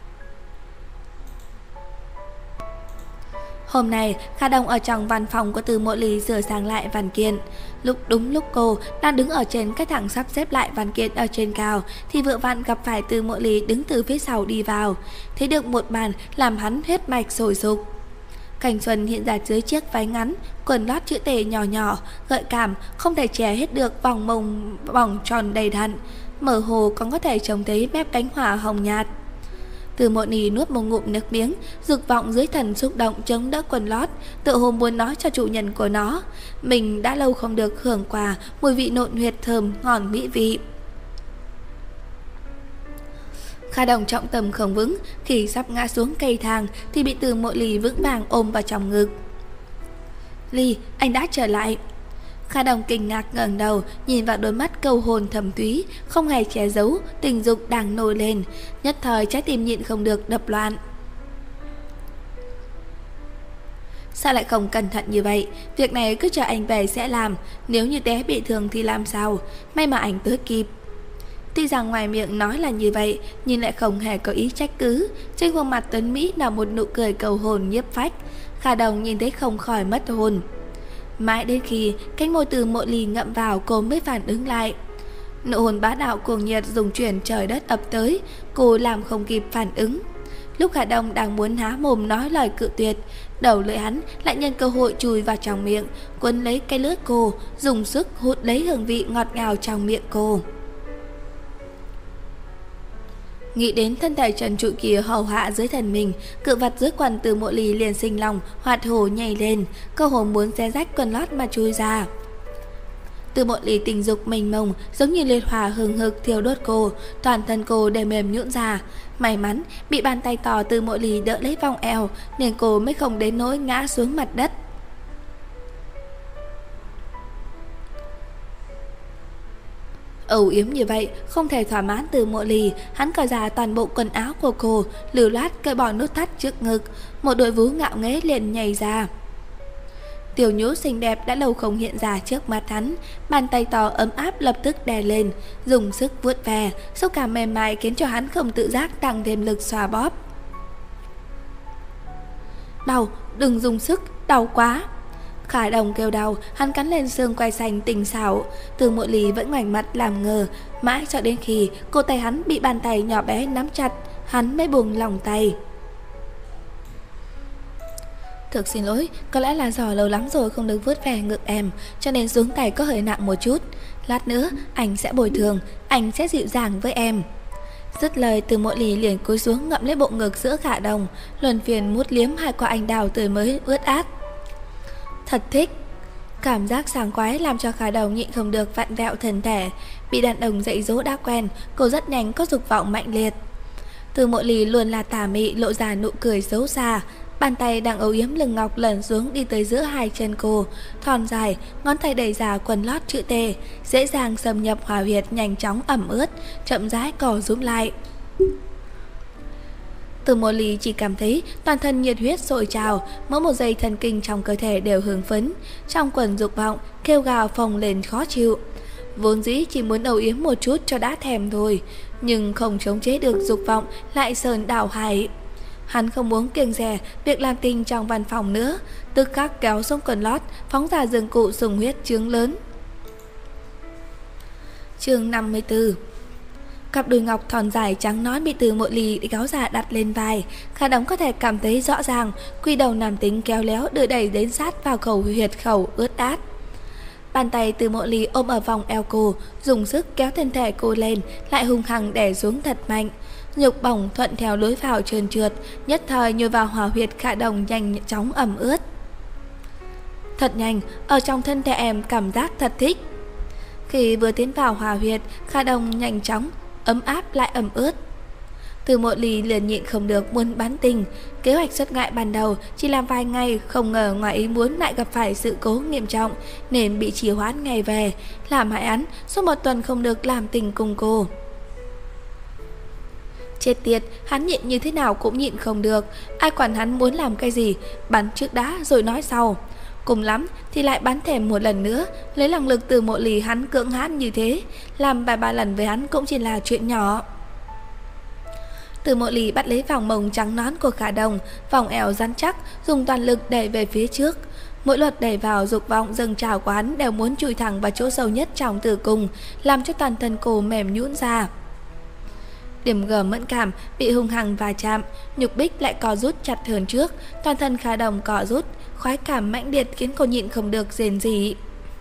Hôm nay, Kha Đồng ở trong văn phòng của Từ Mộ Ly sửa sang lại văn kiện. Lúc đúng lúc cô đang đứng ở trên cái thẳng sắp xếp lại văn kiện ở trên cao, thì vừa vặn gặp phải Từ Mộ Ly đứng từ phía sau đi vào. Thấy được một màn làm hắn huyết mạch sôi sục. Cảnh Xuân hiện ra dưới chiếc váy ngắn, quần lót chữ tề nhỏ nhỏ, gợi cảm, không thể che hết được vòng mông vòng tròn đầy đặn, mở hồ còn có thể trông thấy mép cánh hỏa hồng nhạt. Từ Mộ Ly nuốt một ngụm nước miếng, dục vọng dưới thần xúc động chống đỡ quần lót, tự hồ muốn nói cho chủ nhân của nó, mình đã lâu không được hưởng quà mùi vị nộn huyệt thơm ngon mỹ vị. Kha Đồng trọng tâm không vững, khi sắp ngã xuống cây thang thì bị Từ Mộ Ly vững vàng ôm vào trong ngực. Ly, anh đã trở lại. Kha Đồng kinh ngạc ngẩng đầu, nhìn vào đôi mắt câu hồn thầm thúy, không hề che giấu tình dục đang nổi lên, nhất thời trái tim nhịn không được đập loạn. Sao lại không cẩn thận như vậy? Việc này cứ chờ anh về sẽ làm, nếu như té bị thương thì làm sao? May mà anh tới kịp. Tuy rằng ngoài miệng nói là như vậy, nhưng lại không hề có ý trách cứ. Trên khuôn mặt tuấn Mỹ là một nụ cười cầu hồn nhiếp phách. Kha Đồng nhìn thấy không khỏi mất hồn. Mãi đến khi cánh môi Từ Mộ Ly ngậm vào, cô mới phản ứng lại. Nụ hôn bá đạo cuồng nhiệt dùng chuyển trời đất ập tới, cô làm không kịp phản ứng. Lúc Kha Đồng đang muốn há mồm nói lời cự tuyệt, đầu lưỡi hắn lại nhân cơ hội chui vào trong miệng, quấn lấy cái lưỡi cô, dùng sức hút lấy hương vị ngọt ngào trong miệng cô. Nghĩ đến thân thể trần trụi kia hầu hạ dưới thân mình, cự vật dưới quần Từ Mộ Ly liền sinh lòng, hoạt hổ nhảy lên, cơ hồ muốn xé rách quần lót mà chui ra. Từ Mộ Ly tình dục mênh mông, giống như liệt hỏa hừng hực thiêu đốt cô, toàn thân cô đều mềm nhũn ra. May mắn bị bàn tay to Từ Mộ Ly đỡ lấy vòng eo, nên cô mới không đến nỗi ngã xuống mặt đất. Âu yếm như vậy không thể thỏa mãn Từ Mộ Ly, hắn cởi ra toàn bộ quần áo của cô, lưu loát cởi bỏ nút thắt trước ngực, một đôi vú ngạo nghễ liền nhảy ra. Tiểu nhũ xinh đẹp đã lâu không hiện ra trước mặt hắn, bàn tay to ấm áp lập tức đè lên, dùng sức vuốt ve, xúc cảm mềm mại khiến cho hắn không tự giác tăng thêm lực xoa bóp. Đau, đừng dùng sức, đau quá. Kha Đồng kêu đau, hắn cắn lên xương quai xanh tinh xảo. Từ Mộ Ly vẫn ngoảnh mặt làm ngờ, mãi cho đến khi cổ tay hắn bị bàn tay nhỏ bé nắm chặt, hắn mới buông lòng tay. Thực xin lỗi, có lẽ là do lâu lắm rồi không được vuốt ve ngực em, cho nên xuống tay có hơi nặng một chút. Lát nữa anh sẽ bồi thường, anh sẽ dịu dàng với em. Dứt lời, Từ Mộ Ly liền cúi xuống ngậm lấy bộ ngực giữa Kha Đồng, luân phiền mút liếm hai quả anh đào tươi mới ướt át. Thật thích. Cảm giác sảng khoái làm cho Kha Đồng nhịn không được vặn vẹo thân thể. Bị đàn ông dạy dỗ đã quen, cô rất nhanh có dục vọng mạnh liệt. Từ Mộ Ly luôn là tà mị, lộ ra nụ cười xấu xa. Bàn tay đang âu yếm lưng ngọc lẩn xuống đi tới giữa hai chân cô, thon dài, ngón tay đẩy ra quần lót chữ T, dễ dàng xâm nhập hỏa huyệt, nhanh chóng ẩm ướt, chậm rãi cò rúm lại. Từ Mộ Ly chỉ cảm thấy toàn thân nhiệt huyết sôi trào, mỗi một giây thần kinh trong cơ thể đều hưng phấn, trong quần dục vọng kêu gào phồng lên khó chịu. Vốn dĩ chỉ muốn âu yếm một chút cho đã thèm thôi, nhưng không chống chế được dục vọng lại sờn đảo hải. Hắn không muốn kiêng dè việc làm tình trong văn phòng nữa, tức khắc kéo xuống quần lót, phóng ra giường cụ dùng huyết trướng lớn. Chương năm mươi tư. Cặp đùi ngọc thon dài trắng nõn bị Từ Mộ Ly kéo ra đặt lên vai, Kha Đồng có thể cảm thấy rõ ràng quy đầu nam tính kéo léo đưa đẩy đến sát vào khẩu huyệt khẩu ướt át. Bàn tay Từ Mộ Ly ôm ở vòng eo cô, dùng sức kéo thân thể cô lên, lại hung hăng đè xuống thật mạnh. Nhục bổng thuận theo lối vào trơn trượt, nhất thời nhồi vào hỏa huyệt Kha Đồng nhanh chóng ẩm ướt. Thật nhanh, ở trong thân thể em cảm giác thật thích. Khi vừa tiến vào hỏa huyệt, Kha Đồng nhanh chóng ấm áp lại ẩm ướt. Từ Mộ Ly liền nhịn không được muốn bắn tình. Kế hoạch xuất ngại ban đầu chỉ làm vài ngày, không ngờ ngoài ý muốn lại gặp phải sự cố nghiêm trọng nên bị trì hoãn ngày về, làm hại hắn suốt một tuần không được làm tình cùng cô. Chết tiệt, hắn nhịn như thế nào cũng nhịn không được. Ai quản hắn muốn làm cái gì, bắn trước đã rồi nói sau. Cùng lắm thì lại bắn thèm một lần nữa. Lấy năng lực Từ Mộ Ly hắn cưỡng hãn như thế, làm vài ba lần với hắn cũng chỉ là chuyện nhỏ. Từ Mộ Ly bắt lấy vòng mông trắng nõn của Kha Đồng, vòng eo rắn chắc, dùng toàn lực đẩy về phía trước. Mỗi luật đẩy vào, dục vọng dâng trào của hắn đều muốn chui thẳng vào chỗ sâu nhất trong tử cung, làm cho toàn thân cô mềm nhũn ra. Điểm G mẫn cảm bị hung hăng va chạm, nhục bích lại co rút chặt hơn trước, toàn thân Kha Đồng co rút, khoái cảm mãnh liệt khiến cô nhịn không được rên rỉ.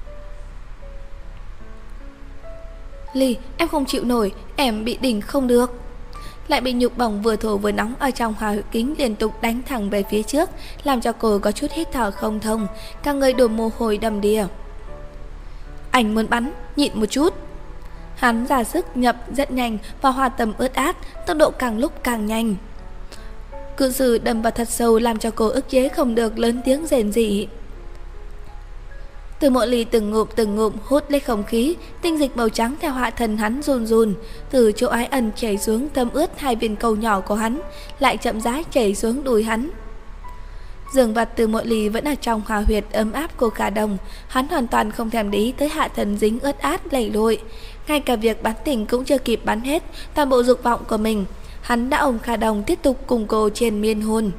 Ly, em không chịu nổi, em bị đỉnh không được. Lại bị nhục bổng vừa thổ vừa nóng ở trong hỏa kính liên tục đánh thẳng về phía trước, làm cho cô có chút hít thở không thông, cả người đổ mồ hôi đầm đìa. Anh muốn bắn, nhịn một chút. Hắn ra sức nhập rất nhanh và hòa tầm ướt át, tốc độ càng lúc càng nhanh. Cự sử đâm vào thật sâu làm cho cô ức chế không được lớn tiếng rền rỉ. Từ Mộ Ly từng ngụm từng ngụm hút lấy không khí, tinh dịch màu trắng theo hạ thân hắn run run, từ chỗ ái ẩn chảy xuống thấm ướt hai viên cầu nhỏ của hắn, lại chậm rãi chảy xuống đùi hắn. Giường vật Từ Mộ Ly vẫn ở trong hòa huyệt ấm áp của Khả Đồng, hắn hoàn toàn không thèm để ý tới hạ thân dính ướt át lầy lội, ngay cả việc bắn tình cũng chưa kịp bắn hết toàn bộ dục vọng của mình, hắn đã ôm Khả Đồng tiếp tục cùng cô triền miên hôn.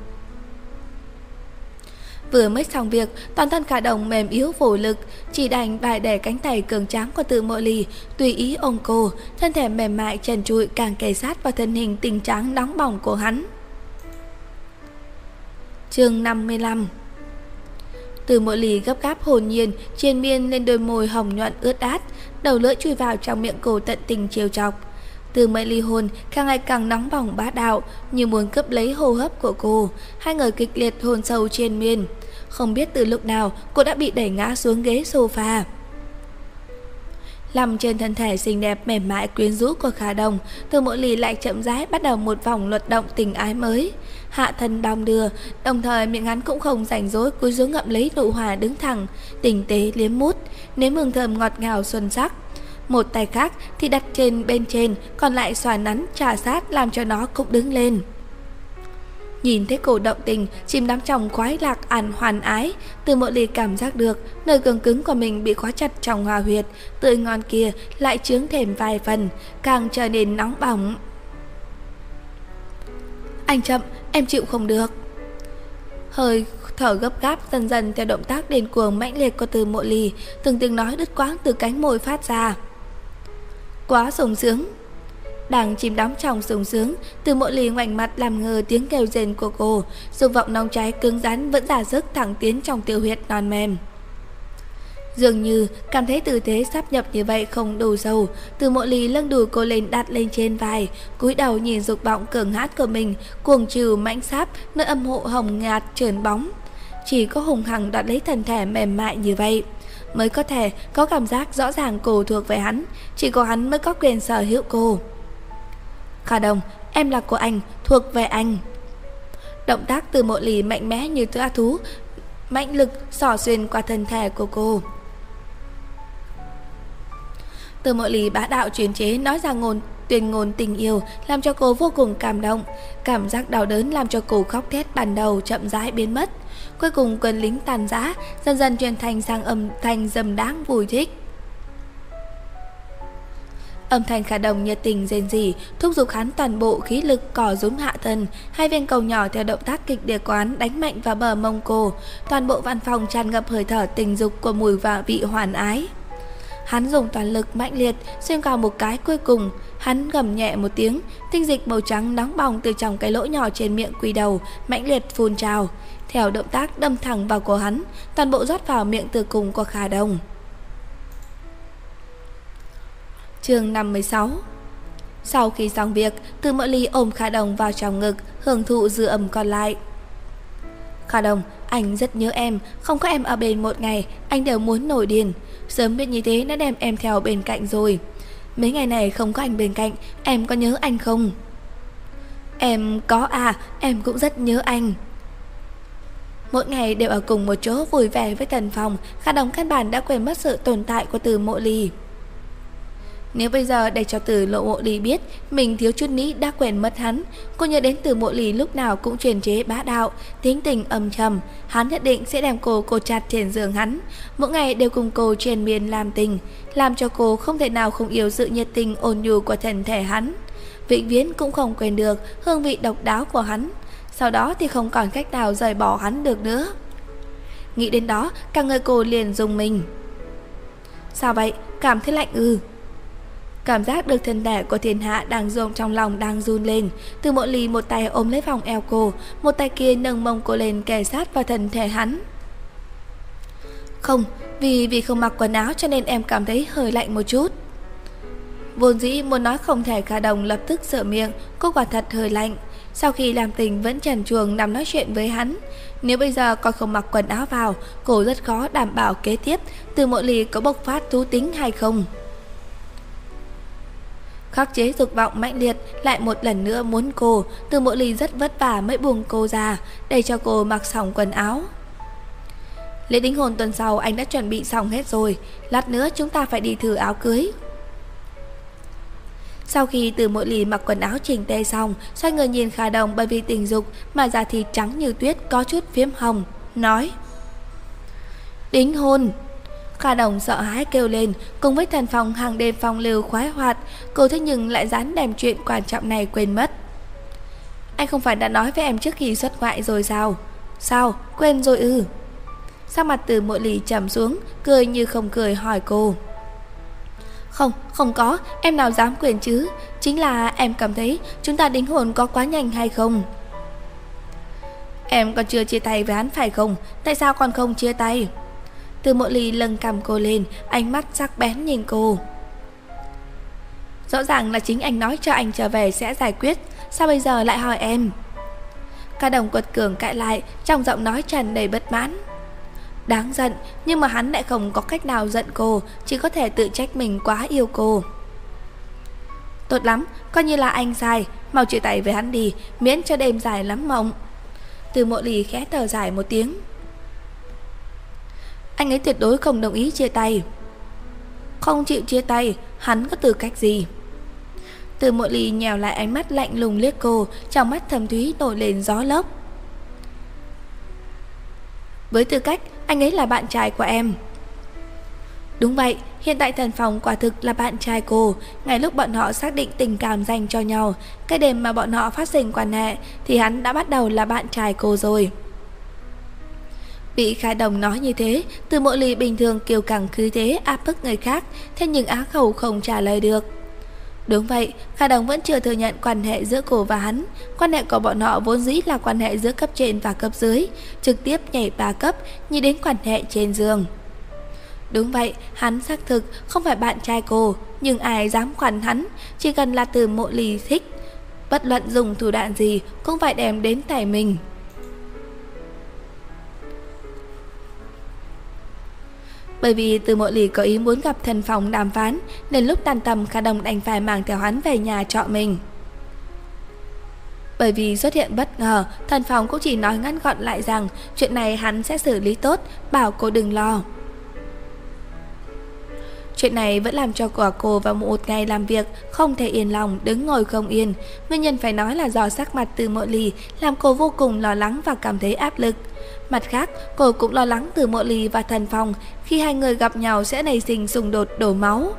Vừa mới xong việc, toàn thân Khả Đồng mềm yếu vô lực, chỉ đành bài đè cánh tay cường tráng của Từ Mộ Ly, tùy ý ôm cô, thân thể mềm mại trần trụi càng kề sát vào thân hình tinh trắng nóng bỏng của hắn. Chương năm mươi lăm. Từ Mộ Ly gấp gáp hồn nhiên, triền miên lên đôi môi hồng nhuận ướt át, đầu lưỡi chui vào trong miệng cô tận tình trêu chọc. Từ Mộ Ly hôn càng ngày càng nóng bỏng bá đạo, như muốn cướp lấy hô hấp của cô. Hai người kịch liệt hôn sâu triền miên. Không biết từ lúc nào cô đã bị đẩy ngã xuống ghế sofa. Nằm trên thân thể xinh đẹp mềm mại quyến rũ của Khả Đồng, Từ Mộ Ly lại chậm rãi bắt đầu một vòng luật động tình ái mới. Hạ thân đong đưa, đồng thời miệng hắn cũng không rảnh rỗi cúi xuống ngậm lấy nụ hòa đứng thẳng, tinh tế liếm mút, nếm hương thơm ngọt ngào xuân sắc. Một tay khác thì đặt trên bên trên, còn lại xoa nắn trà sát làm cho nó cũng đứng lên. Nhìn thấy cô động tình, chìm đắm trong khoái lạc àn hoàn ái, Từ Mộ Ly cảm giác được nơi cứng cứng của mình bị khóa chặt trong hòa huyệt, tươi ngon kia lại chướng thêm vài phần, càng trở nên nóng bỏng. Anh chậm, em chịu không được. Hơi thở gấp gáp dần dần theo động tác điên cuồng mãnh liệt của Từ Mộ Ly, từng tiếng nói đứt quãng từ cánh môi phát ra. Quá sung sướng. Đang chìm đắm trong sung sướng, Từ Mộ Ly ngoảnh mặt làm ngơ tiếng kêu rên của cô, dục vọng nóng cháy cứng rắn vẫn giả dứt thẳng tiến trong tiểu huyệt non mềm. Dường như cảm thấy tư thế sắp nhập như vậy không đủ sâu, Từ Mộ Ly nâng đùi cô lên đặt lên trên vai, cúi đầu nhìn dục vọng cường hãn của mình cuồng trừ mãnh sáp nơi âm hộ hồng nhạt trơn bóng. Chỉ có hùng hằng đoạt lấy thân thể mềm mại như vậy mới có thể có cảm giác rõ ràng cô thuộc về hắn, chỉ có hắn mới có quyền sở hữu cô. Khả Đồng, em là của anh, thuộc về anh. Động tác Từ Mộ Ly mạnh mẽ như dã thú, mạnh lực xỏ xuyên qua thân thể của cô. Từ Mộ Ly bá đạo chuyên chế nói ra ngôn tuyên ngôn tình yêu, làm cho cô vô cùng cảm động. Cảm giác đau đớn làm cho cô khóc thét ban đầu chậm rãi biến mất. Cuối cùng quân lính tàn rã dần dần truyền thành sang âm thanh dâm đáng vui thích. Âm thanh Khả Đồng nhiệt tình rên rỉ, thúc giục hắn toàn bộ khí lực cỏ rúm hạ thân. Hai viên cầu nhỏ theo động tác kịch liệt quán đánh mạnh vào bờ mông cô. Toàn bộ văn phòng tràn ngập hơi thở tình dục của mùi và vị hoàn ái. Hắn dùng toàn lực mãnh liệt xuyên vào một cái cuối cùng. Hắn gầm nhẹ một tiếng, tinh dịch màu trắng nóng bỏng từ trong cái lỗ nhỏ trên miệng quỳ đầu mãnh liệt phun trào. Theo động tác đâm thẳng vào cổ hắn, toàn bộ rót vào miệng tử cung của Khả Đồng. Chương năm mươi sáu. Sau khi xong việc, Từ Mộ Ly ôm Khả Đồng vào trong ngực, hưởng thụ dư âm còn lại. Khả Đồng, anh rất nhớ em, không có em ở bên một ngày, anh đều muốn nổi điên. Sớm biết như thế đã đem em theo bên cạnh rồi. Mấy ngày này không có anh bên cạnh, em có nhớ anh không? Em có à, em cũng rất nhớ anh. Mỗi ngày đều ở cùng một chỗ vui vẻ với Tần Phong, Khả Đồng căn bản đã quên mất sự tồn tại của Từ Mộ Ly. Nếu bây giờ để cho Từ Mộ Ly biết mình thiếu chút ní đã quên mất hắn, cô nhớ đến Từ Mộ Ly lúc nào cũng truyền chế bá đạo, tính tình âm trầm, hắn nhất định sẽ đem cô cô chặt trên giường hắn, mỗi ngày đều cùng cô triền miên làm tình, làm cho cô không thể nào không yêu sự nhiệt tình ôn nhu của thân thể hắn, vĩnh viễn cũng không quên được hương vị độc đáo của hắn. Sau đó thì không còn cách nào rời bỏ hắn được nữa. Nghĩ đến đó, cả người cô liền rùng mình. Sao vậy? Cảm thấy lạnh ư? Cảm giác được thân thể của thiên hạ đang rung trong lòng đang run lên. Từ Mộ Ly một tay ôm lấy vòng eo cô, một tay kia nâng mông cô lên kề sát vào thân thể hắn. Không, vì vì không mặc quần áo cho nên em cảm thấy hơi lạnh một chút. Vốn dĩ muốn nói không thể, Khả Đồng lập tức sửa miệng, cô quả thật hơi lạnh. Sau khi làm tình vẫn trần truồng nằm nói chuyện với hắn. Nếu bây giờ còn không mặc quần áo vào, cô rất khó đảm bảo kế tiếp Từ Mộ Ly có bộc phát thú tính hay không. Khắc chế dục vọng mãnh liệt lại một lần nữa muốn cô, Từ Mộ Ly rất vất vả mới buông cô ra, để cho cô mặc xong quần áo. Lễ đính hôn tuần sau anh đã chuẩn bị xong hết rồi. Lát nữa chúng ta phải đi thử áo cưới. Sau khi Từ Mộ Lì mặc quần áo chỉnh tề xong, xoay người nhìn Khả Đồng bởi vì tình dục mà da thịt trắng như tuyết có chút phiếm hồng, nói: Đính hôn. Khả Đồng sợ hãi kêu lên. Cùng với Thần Phong hàng đêm phong lưu khoái hoạt, cô thế nhưng lại dám đem chuyện quan trọng này quên mất. Anh không phải đã nói với em trước khi xuất ngoại rồi sao? Sao, quên rồi ư? Sắc mặt Từ Mộ Lì trầm xuống, cười như không cười hỏi cô: Không, không có, em nào dám quên chứ. Chính là em cảm thấy chúng ta đính hôn có quá nhanh hay không? Em còn chưa chia tay với hắn phải không? Tại sao còn không chia tay? Từ Mộ Lì lâng cằm cô lên, ánh mắt sắc bén nhìn cô. Rõ ràng là chính anh nói cho anh trở về sẽ giải quyết, sao bây giờ lại hỏi em? Khả Đồng quật cường cãi lại, trong giọng nói tràn đầy bất mãn. Đáng giận, nhưng mà hắn lại không có cách nào giận cô, chỉ có thể tự trách mình quá yêu cô. Tốt lắm, coi như là anh sai, mau chia tay với hắn đi, miễn cho đêm dài lắm mộng. Từ Mộ Lì khẽ thở dài một tiếng. Anh ấy tuyệt đối không đồng ý chia tay. Không chịu chia tay, hắn có tư cách gì? Từ Mộ Lì nhèo lại ánh mắt lạnh lùng liếc cô, trong mắt thâm thúy nổi lên gió lốc. Với tư cách, anh ấy là bạn trai của em. Đúng vậy, hiện tại Thần Phong quả thực là bạn trai cô. Ngay lúc bọn họ xác định tình cảm dành cho nhau, cái đêm mà bọn họ phát sinh quan hệ, thì hắn đã bắt đầu là bạn trai cô rồi. Bị Khả Đồng nói như thế, Từ Mộ Lì bình thường kiêu căng khí thế áp bức người khác, thế nhưng á khẩu không trả lời được. Đúng vậy, Khả Đồng vẫn chưa thừa nhận quan hệ giữa cô và hắn. Quan hệ của bọn họ vốn dĩ là quan hệ giữa cấp trên và cấp dưới, trực tiếp nhảy ba cấp, như đến quan hệ trên giường. Đúng vậy, hắn xác thực không phải bạn trai cô, nhưng ai dám quản hắn, chỉ cần là Từ Mộ Lì thích, bất luận dùng thủ đoạn gì cũng phải đem đến tay mình. Bởi vì Từ Mộ Lì có ý muốn gặp Thần Phong đàm phán, nên lúc tan tầm Khả Đồng đành phải mang theo hắn về nhà trọ mình. Bởi vì xuất hiện bất ngờ, Thần Phong cũng chỉ nói ngắn gọn lại rằng chuyện này hắn sẽ xử lý tốt, bảo cô đừng lo. Chuyện này vẫn làm cho quả cô vào một ngày làm việc không thể yên lòng, đứng ngồi không yên. Nguyên nhân phải nói là do sắc mặt Từ Mộ Lì làm cô vô cùng lo lắng và cảm thấy áp lực. Mặt khác, cô cũng lo lắng Từ Mộ Lì và Thần Phong khi hai người gặp nhau sẽ nảy sinh xung đột đổ máu.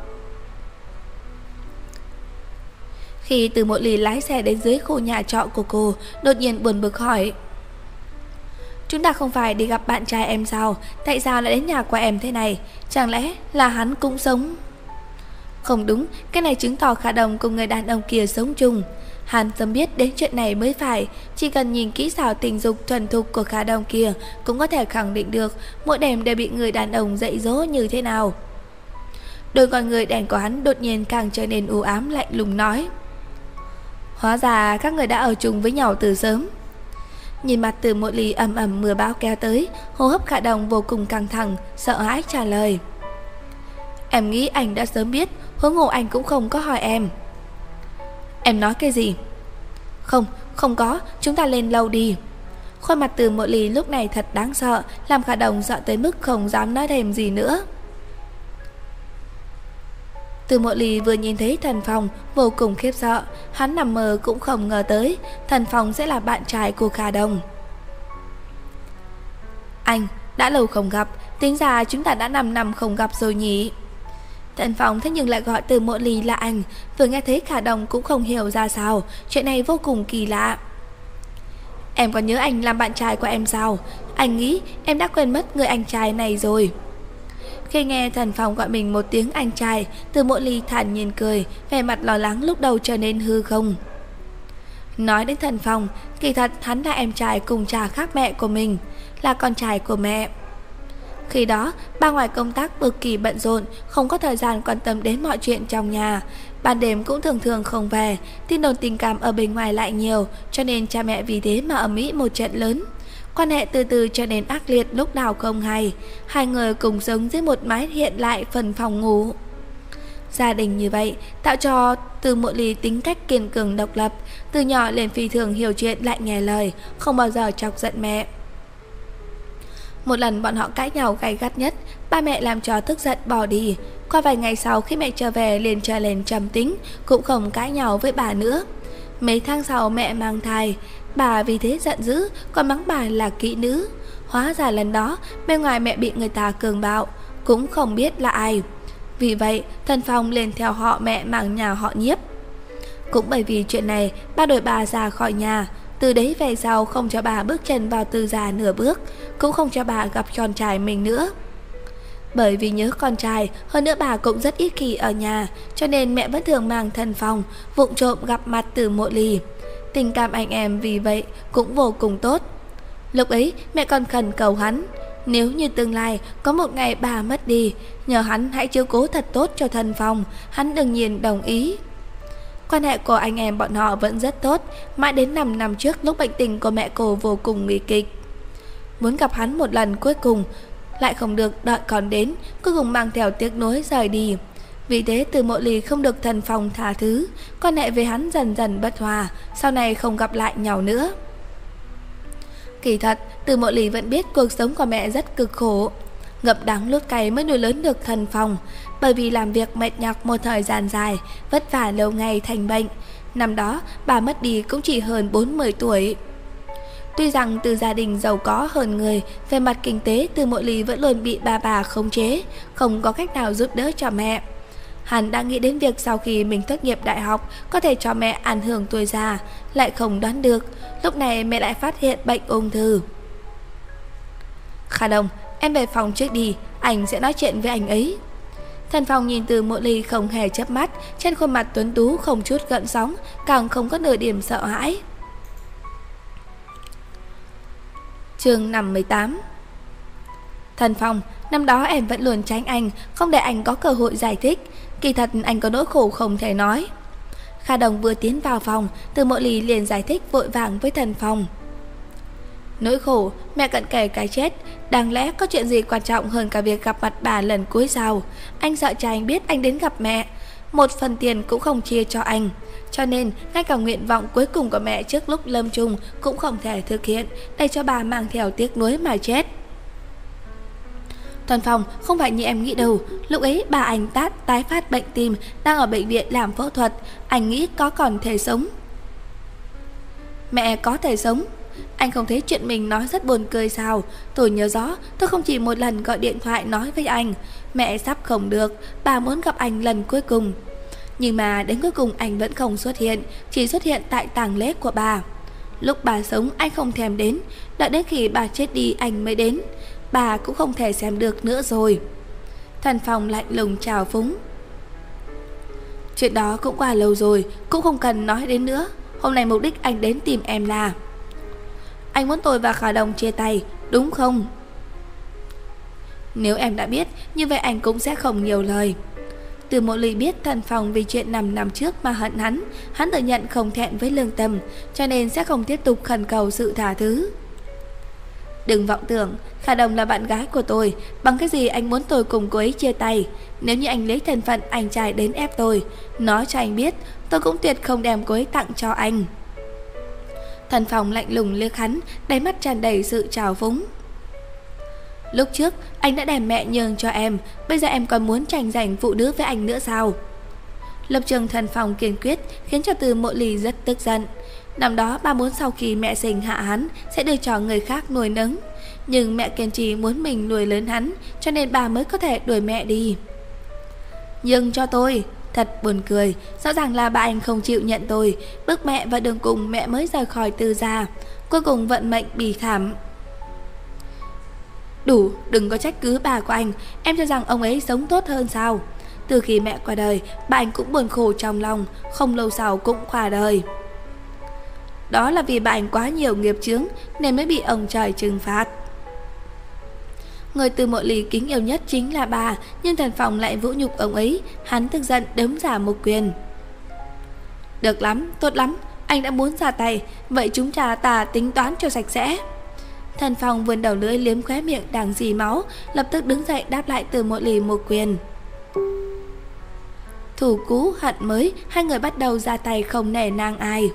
Khi Từ Mộ Lì lái xe đến dưới khu nhà trọ của cô, đột nhiên buồn bực hỏi: Chúng ta không phải đi gặp bạn trai em sao? Tại sao lại đến nhà của em thế này? Chẳng lẽ là hắn cũng sống? Không đúng, cái này chứng tỏ Khả Đồng cùng người đàn ông kia sống chung. Hắn sớm biết đến chuyện này mới phải. Chỉ cần nhìn kỹ xảo tình dục thuần thục của Khả Đồng kia, cũng có thể khẳng định được mỗi đêm đều bị người đàn ông dạy dỗ như thế nào. Đôi con người đèn của hắn đột nhiên càng trở nên u ám lạnh lùng nói: Hóa ra các người đã ở chung với nhau từ sớm. Nhìn mặt Từ Mộ Lì ầm ầm mưa bão kéo tới, hô hấp Khả Đồng vô cùng căng thẳng, sợ hãi trả lời: Em nghĩ anh đã sớm biết, huống hồ anh cũng không có hỏi em. Em nói cái gì? Không, không có, chúng ta lên lầu đi. Khuôn mặt Từ Mộ Lì lúc này thật đáng sợ, làm Khả Đồng sợ tới mức không dám nói thêm gì nữa. Từ Mộ Lì vừa nhìn thấy Thần Phong vô cùng khiếp sợ, hắn nằm mơ cũng không ngờ tới Thần Phong sẽ là bạn trai của Khả Đồng. Anh, đã lâu không gặp, tính ra chúng ta đã năm năm không gặp rồi nhỉ? Thần Phong thế nhưng lại gọi Từ Mộ Lì là anh, vừa nghe thấy Khả Đồng cũng không hiểu ra sao, chuyện này vô cùng kỳ lạ. Em còn nhớ anh làm bạn trai của em sao? Anh nghĩ em đã quên mất người anh trai này rồi. Khi nghe Thần Phong gọi mình một tiếng anh trai, Từ Mộ Lì thản nhiên cười, vẻ mặt lo lắng lúc đầu trở nên hư không. Nói đến Thần Phong, kỳ thật hắn là em trai cùng cha khác mẹ của mình, là con trai của mẹ. Khi đó, ba ngoài công tác cực kỳ bận rộn, không có thời gian quan tâm đến mọi chuyện trong nhà. Ban đêm cũng thường thường không về, tin đồn tình cảm ở bên ngoài lại nhiều, cho nên cha mẹ vì thế mà ầm ĩ một trận lớn. Quan hệ từ từ trở nên ác liệt lúc nào không hay. Hai người cùng sống dưới một mái hiện lại phần phòng ngủ. Gia đình như vậy tạo cho Từ Mộ Lì tính cách kiên cường độc lập, từ nhỏ lên phi thường hiểu chuyện lại nghe lời, không bao giờ chọc giận mẹ. Một lần bọn họ cãi nhau gay gắt nhất, ba mẹ làm cho tức giận bỏ đi. Qua vài ngày sau khi mẹ trở về liền trở lên trầm tính, cũng không cãi nhau với bà nữa. Mấy tháng sau mẹ mang thai, bà vì thế giận dữ, còn mắng bà là kỹ nữ. Hóa ra lần đó bên ngoài mẹ bị người ta cường bạo, cũng không biết là ai. Vì vậy Thần Phong liền theo họ mẹ mang nhà họ Nhiếp. Cũng bởi vì chuyện này, ba đuổi bà ra khỏi nhà. Từ đấy về sau không cho bà bước chân vào Từ gia nửa bước, cũng không cho bà gặp con trai mình nữa. Bởi vì nhớ con trai, hơn nữa bà cũng rất ít khi ở nhà, cho nên mẹ vẫn thường mang Thần Phong vụng trộm gặp mặt Từ Mộ Ly. Tình cảm anh em vì vậy cũng vô cùng tốt. Lúc ấy mẹ còn khẩn cầu hắn, nếu như tương lai có một ngày bà mất đi, nhờ hắn hãy chiếu cố thật tốt cho Thần Phong. Hắn đương nhiên đồng ý. Quan hệ của anh em bọn họ vẫn rất tốt, mãi đến năm năm trước lúc bệnh tình của mẹ cô vô cùng nguy kịch. Muốn gặp hắn một lần cuối cùng, lại không được, đợi còn đến, cuối cùng mang theo tiếc nuối rời đi. Vì thế Từ Mộ Ly không được Thần Phong tha thứ, quan hệ với hắn dần dần bất hòa, sau này không gặp lại nhau nữa. Kỳ thật, Từ Mộ Ly vẫn biết cuộc sống của mẹ rất cực khổ, ngậm đắng nuốt cay mới nuôi lớn được Thần Phong. Bởi vì làm việc mệt nhọc một thời gian dài, vất vả lâu ngày thành bệnh. Năm đó bà mất đi cũng chỉ hơn bốn mươi tuổi. Tuy rằng từ gia đình giàu có hơn người, về mặt kinh tế Từ Mộ Ly vẫn luôn bị bà bà khống chế, không có cách nào giúp đỡ cho mẹ. Hắn đã nghĩ đến việc sau khi mình tốt nghiệp đại học có thể cho mẹ ảnh hưởng tuổi già, lại không đoán được lúc này mẹ lại phát hiện bệnh ung thư. Khả Đồng, em về phòng trước đi, anh sẽ nói chuyện với anh ấy. Thần Phong nhìn Từ Mộ Ly không hề chớp mắt, trên khuôn mặt tuấn tú không chút gợn sóng, càng không có nửa điểm sợ hãi. Chương năm mươi tám. Thần Phong, năm đó em vẫn luôn tránh anh, không để anh có cơ hội giải thích. Kỳ thật anh có nỗi khổ không thể nói. Kha Đồng vừa tiến vào phòng, Từ Mộ Ly liền giải thích vội vàng với Thần Phong. Nỗi khổ, mẹ cận kề cái chết, đáng lẽ có chuyện gì quan trọng hơn cả việc gặp mặt bà lần cuối sao? Anh sợ cha anh biết anh đến gặp mẹ, một phần tiền cũng không chia cho anh, cho nên ngay cả nguyện vọng cuối cùng của mẹ trước lúc lâm chung cũng không thể thực hiện, để cho bà mang theo tiếc nuối mà chết. Thần Phong, không phải như em nghĩ đâu, lúc ấy bà anh tát tái phát bệnh tim, đang ở bệnh viện làm phẫu thuật, anh nghĩ có còn thể sống. Mẹ có thể sống? Anh không thấy chuyện mình nói rất buồn cười sao? Tôi nhớ rõ, tôi không chỉ một lần gọi điện thoại nói với anh, mẹ sắp không được, bà muốn gặp anh lần cuối cùng. Nhưng mà đến cuối cùng anh vẫn không xuất hiện, chỉ xuất hiện tại tang lễ của bà. Lúc bà sống anh không thèm đến, đợi đến khi bà chết đi anh mới đến. Bà cũng không thể xem được nữa rồi. Thần Phong lạnh lùng trào phúng. Chuyện đó cũng qua lâu rồi, cũng không cần nói đến nữa. Hôm nay mục đích anh đến tìm em là anh muốn tôi và Khả Đồng chia tay, đúng không? Nếu em đã biết, như vậy anh cũng sẽ không nhiều lời. Từ Mộ Ly biết Thần Phong vì chuyện năm năm trước mà hận hắn, hắn tự nhận không thẹn với lương tâm, cho nên sẽ không tiếp tục khẩn cầu sự tha thứ. Đừng vọng tưởng, Khả Đồng là bạn gái của tôi, bằng cái gì anh muốn tôi cùng cô ấy chia tay? Nếu như anh lấy thân phận anh trai đến ép tôi, nói cho anh biết, tôi cũng tuyệt không đem cô ấy tặng cho anh. Thần Phong lạnh lùng liếc hắn, đáy mắt tràn đầy sự trào phúng. Lúc trước anh đã đem mẹ nhường cho em, bây giờ em còn muốn tranh giành phụ nữ với anh nữa sao? Lập trường Thần Phong kiên quyết khiến cho Từ Mộ Ly rất tức giận. Năm đó bà muốn sau khi mẹ sinh hạ hắn sẽ đưa cho người khác nuôi nấng, nhưng mẹ kiên trì muốn mình nuôi lớn hắn, cho nên bà mới có thể đuổi mẹ đi. Nhưng cho tôi, thật buồn cười, rõ ràng là bà anh không chịu nhận tôi, bức mẹ và đường cùng mẹ mới rời khỏi Từ gia, cuối cùng vận mệnh bi thảm. Đủ, đừng có trách cứ bà của anh, em cho rằng ông ấy sống tốt hơn sao? Từ khi mẹ qua đời, bà anh cũng buồn khổ trong lòng, không lâu sau cũng qua đời. Đó là vì bà anh quá nhiều nghiệp chướng nên mới bị ông trời trừng phạt. Người Từ Mộ Ly kính yêu nhất chính là bà, nhưng Thần Phong lại vũ nhục ông ấy, hắn tức giận đấm ra một quyền. Được lắm, tốt lắm, anh đã muốn ra tay, vậy chúng ta ta tính toán cho sạch sẽ. Thần Phong vươn đầu lưỡi liếm khóe miệng đang dì máu, lập tức đứng dậy đáp lại Từ Mộ Ly một quyền. Thủ cũ hận mới, hai người bắt đầu ra tay không nể nang ai.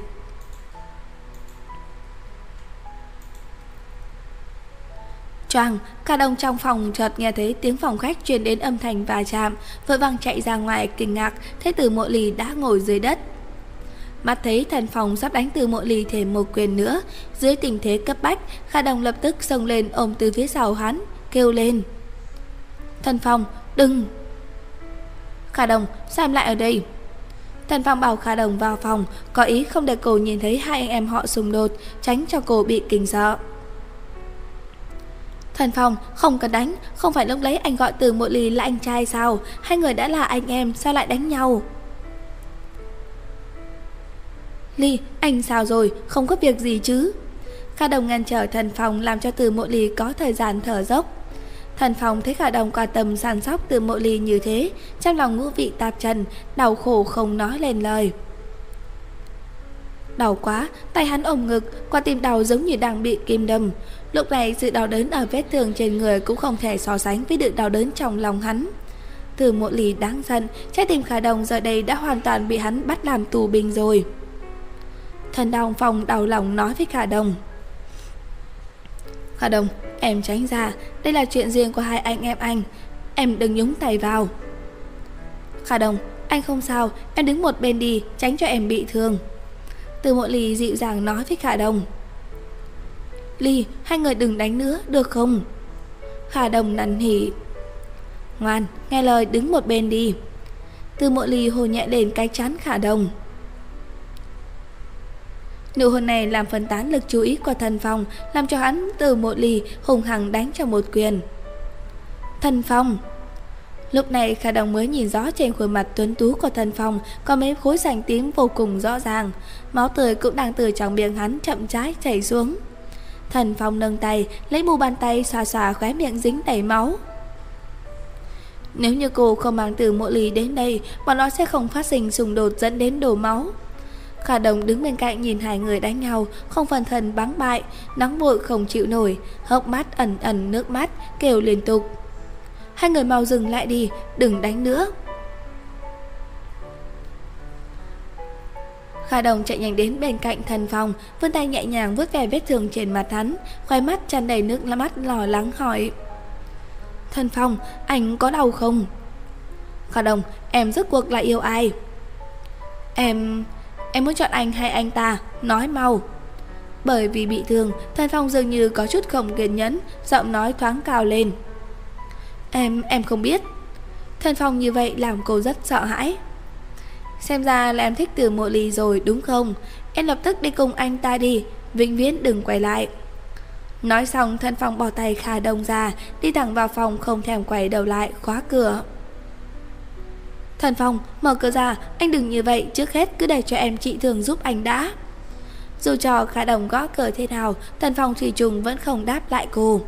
Choàng, cả đồng trong phòng chợt nghe thấy tiếng phòng khách truyền đến âm thanh va chạm, vội vàng chạy ra ngoài kinh ngạc, thấy Từ Mộ Ly đã ngồi dưới đất. Mắt thấy Thần Phong sắp đánh Từ Mộ Ly thêm một quyền nữa, dưới tình thế cấp bách, Khả Đồng lập tức xông lên ôm từ phía sau hắn, kêu lên: Thần Phong, đừng! Khả Đồng, sao em lại ở đây? Thần Phong bảo Khả Đồng vào phòng, có ý không để cô nhìn thấy hai anh em họ xung đột, tránh cho cô bị kinh sợ. Thần Phong, không cần đánh, không phải lúc lấy anh gọi Từ Mộ Ly là anh trai sao? Hai người đã là anh em, sao lại đánh nhau? Ly, anh sao rồi, không có việc gì chứ? Khả Đồng ngăn trở Thần Phong, làm cho Từ Mộ Ly có thời gian thở dốc. Thần Phong thấy Khả Đồng quan tâm săn sóc Từ Mộ Ly như thế, trong lòng ngũ vị tạp trần, đau khổ không nói lên lời. Đau quá, tay hắn ôm ngực, qua tim đau giống như đang bị kim đâm. Lúc này sự đau đớn ở vết thương trên người cũng không thể so sánh với sự đau đớn trong lòng hắn. Từ Mộ Ly đáng giận, trái tim Khả Đồng giờ đây đã hoàn toàn bị hắn bắt làm tù binh rồi. Thần Đồng Phong đau lòng nói với Khả Đồng: Khả Đồng, em tránh ra, đây là chuyện riêng của hai anh em anh, em đừng nhúng tay vào. Khả Đồng, anh không sao, em đứng một bên đi, tránh cho em bị thương. Từ Mộ Ly dịu dàng nói với Khả Đồng. Ly, hai người đừng đánh nữa, được không? Khả Đồng năn nỉ. Ngoan, nghe lời đứng một bên đi. Từ Mộ Ly hôn nhẹ lên cái trán Khả Đồng. Nụ hôn này làm phân tán lực chú ý của Thần Phong, làm cho hắn Từ Mộ Ly hùng hăng đánh cho một quyền. Thần Phong! Lúc này Khả Đồng mới nhìn rõ trên khuôn mặt tuấn tú của Thần Phong có mấy khối sành tím vô cùng rõ ràng, máu tươi cũng đang từ trong miệng hắn chậm rãi chảy xuống. Thần Phong nâng tay, lấy mu bàn tay xoa xoa khóe miệng dính đầy máu. Nếu như cô không mang Từ Mộ Ly đến đây, bọn nó sẽ không phát sinh xung đột dẫn đến đổ máu. Khả Đồng đứng bên cạnh nhìn hai người đánh nhau, không phần thân bắn bại, nóng vội không chịu nổi, hốc mắt ẩn ẩn nước mắt, kêu liên tục: Hai người mau dừng lại đi, đừng đánh nữa. Khả Đồng chạy nhanh đến bên cạnh Thần Phong, vươn tay nhẹ nhàng vuốt ve vết thương trên mặt hắn, khóe mắt tràn đầy nước mắt lo lắng hỏi: Thần Phong, anh có đau không? Khả Đồng, em rốt cuộc lại yêu ai? Em... em muốn chọn anh hay anh ta, nói mau. Bởi vì bị thương, Thần Phong dường như có chút không kiên nhẫn, giọng nói thoáng cao lên. Em, em không biết. Thần Phong như vậy làm cô rất sợ hãi. Xem ra là em thích Từ Mộ Ly rồi đúng không? Em lập tức đi cùng anh ta đi, vĩnh viễn đừng quay lại. Nói xong, Thần Phong bỏ tay Khả Đồng ra, đi thẳng vào phòng không thèm quay đầu lại, khóa cửa. Thần Phong, mở cửa ra, anh đừng như vậy, trước hết cứ để cho em trị thương giúp anh đã. Dù cho Khả Đồng gõ cửa thế nào, Thần Phong thủy chung vẫn không đáp lại cô.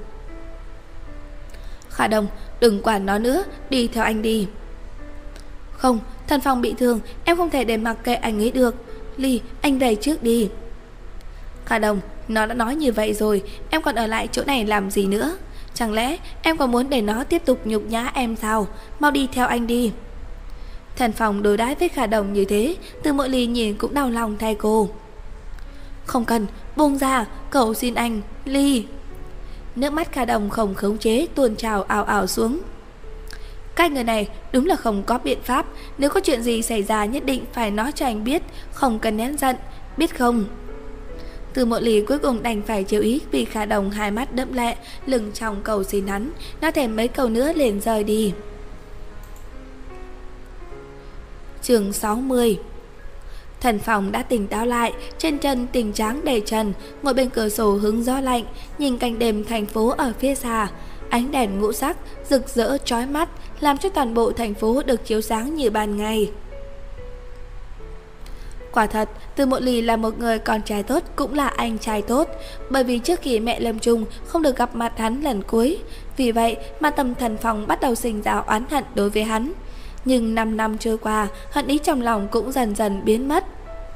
Khả Đồng, đừng quản nó nữa, đi theo anh đi. Không, Thần Phong bị thương, em không thể để mặc kệ anh ấy được. Ly, anh về trước đi. Khả Đồng, nó đã nói như vậy rồi, em còn ở lại chỗ này làm gì nữa? Chẳng lẽ em còn muốn để nó tiếp tục nhục nhã em sao? Mau đi theo anh đi. Thần Phong đối đãi với Khả Đồng như thế, Từ Mộ Ly nhìn cũng đau lòng thay cô. Không cần, buông ra, cầu xin anh, Ly. Nước mắt Khả Đồng không khống chế tuôn trào ào ào xuống. Cái người này đúng là không có biện pháp, nếu có chuyện gì xảy ra nhất định phải nói cho anh biết, không cần nén giận, biết không? Từ Mộ Ly cuối cùng đành phải chịu ý vì Khả Đồng hai mắt đẫm lệ, lưng trong cầu xin hắn, nói thêm mấy câu nữa liền rời đi. Chương sáu mươi. Thần Phong đã tỉnh táo lại, trên chân tình tráng đầy trần, ngồi bên cửa sổ hứng gió lạnh, nhìn cảnh đêm thành phố ở phía xa. Ánh đèn ngũ sắc rực rỡ chói mắt, làm cho toàn bộ thành phố được chiếu sáng như ban ngày. Quả thật, Từ Mộ Ly là một người con trai tốt, cũng là anh trai tốt. Bởi vì trước khi mẹ lâm chung không được gặp mặt hắn lần cuối, vì vậy mà tâm Thần Phong bắt đầu sinh ra oán hận đối với hắn. Nhưng năm năm trôi qua, hận ý trong lòng cũng dần dần biến mất.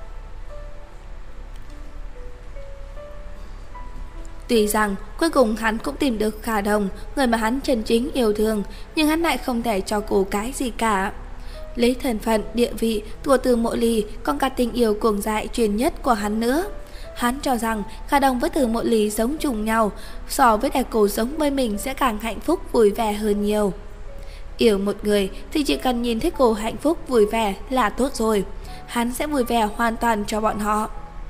Tuy rằng cuối cùng hắn cũng tìm được Khả Đồng, người mà hắn chân chính yêu thương, nhưng hắn lại không thể cho cô cái gì cả. Lấy thân phận, địa vị của Từ Mộ Ly, còn cả tình yêu cuồng dại truyền nhất của hắn nữa, Hắn cho rằng Khả Đồng với Từ Mộ Lý sống chung nhau, so với đại cô sống với mình sẽ càng hạnh phúc vui vẻ hơn nhiều. Yêu một người thì chỉ cần nhìn thấy cô hạnh phúc vui vẻ là tốt rồi. Hắn sẽ vui vẻ hoàn toàn cho bọn họ.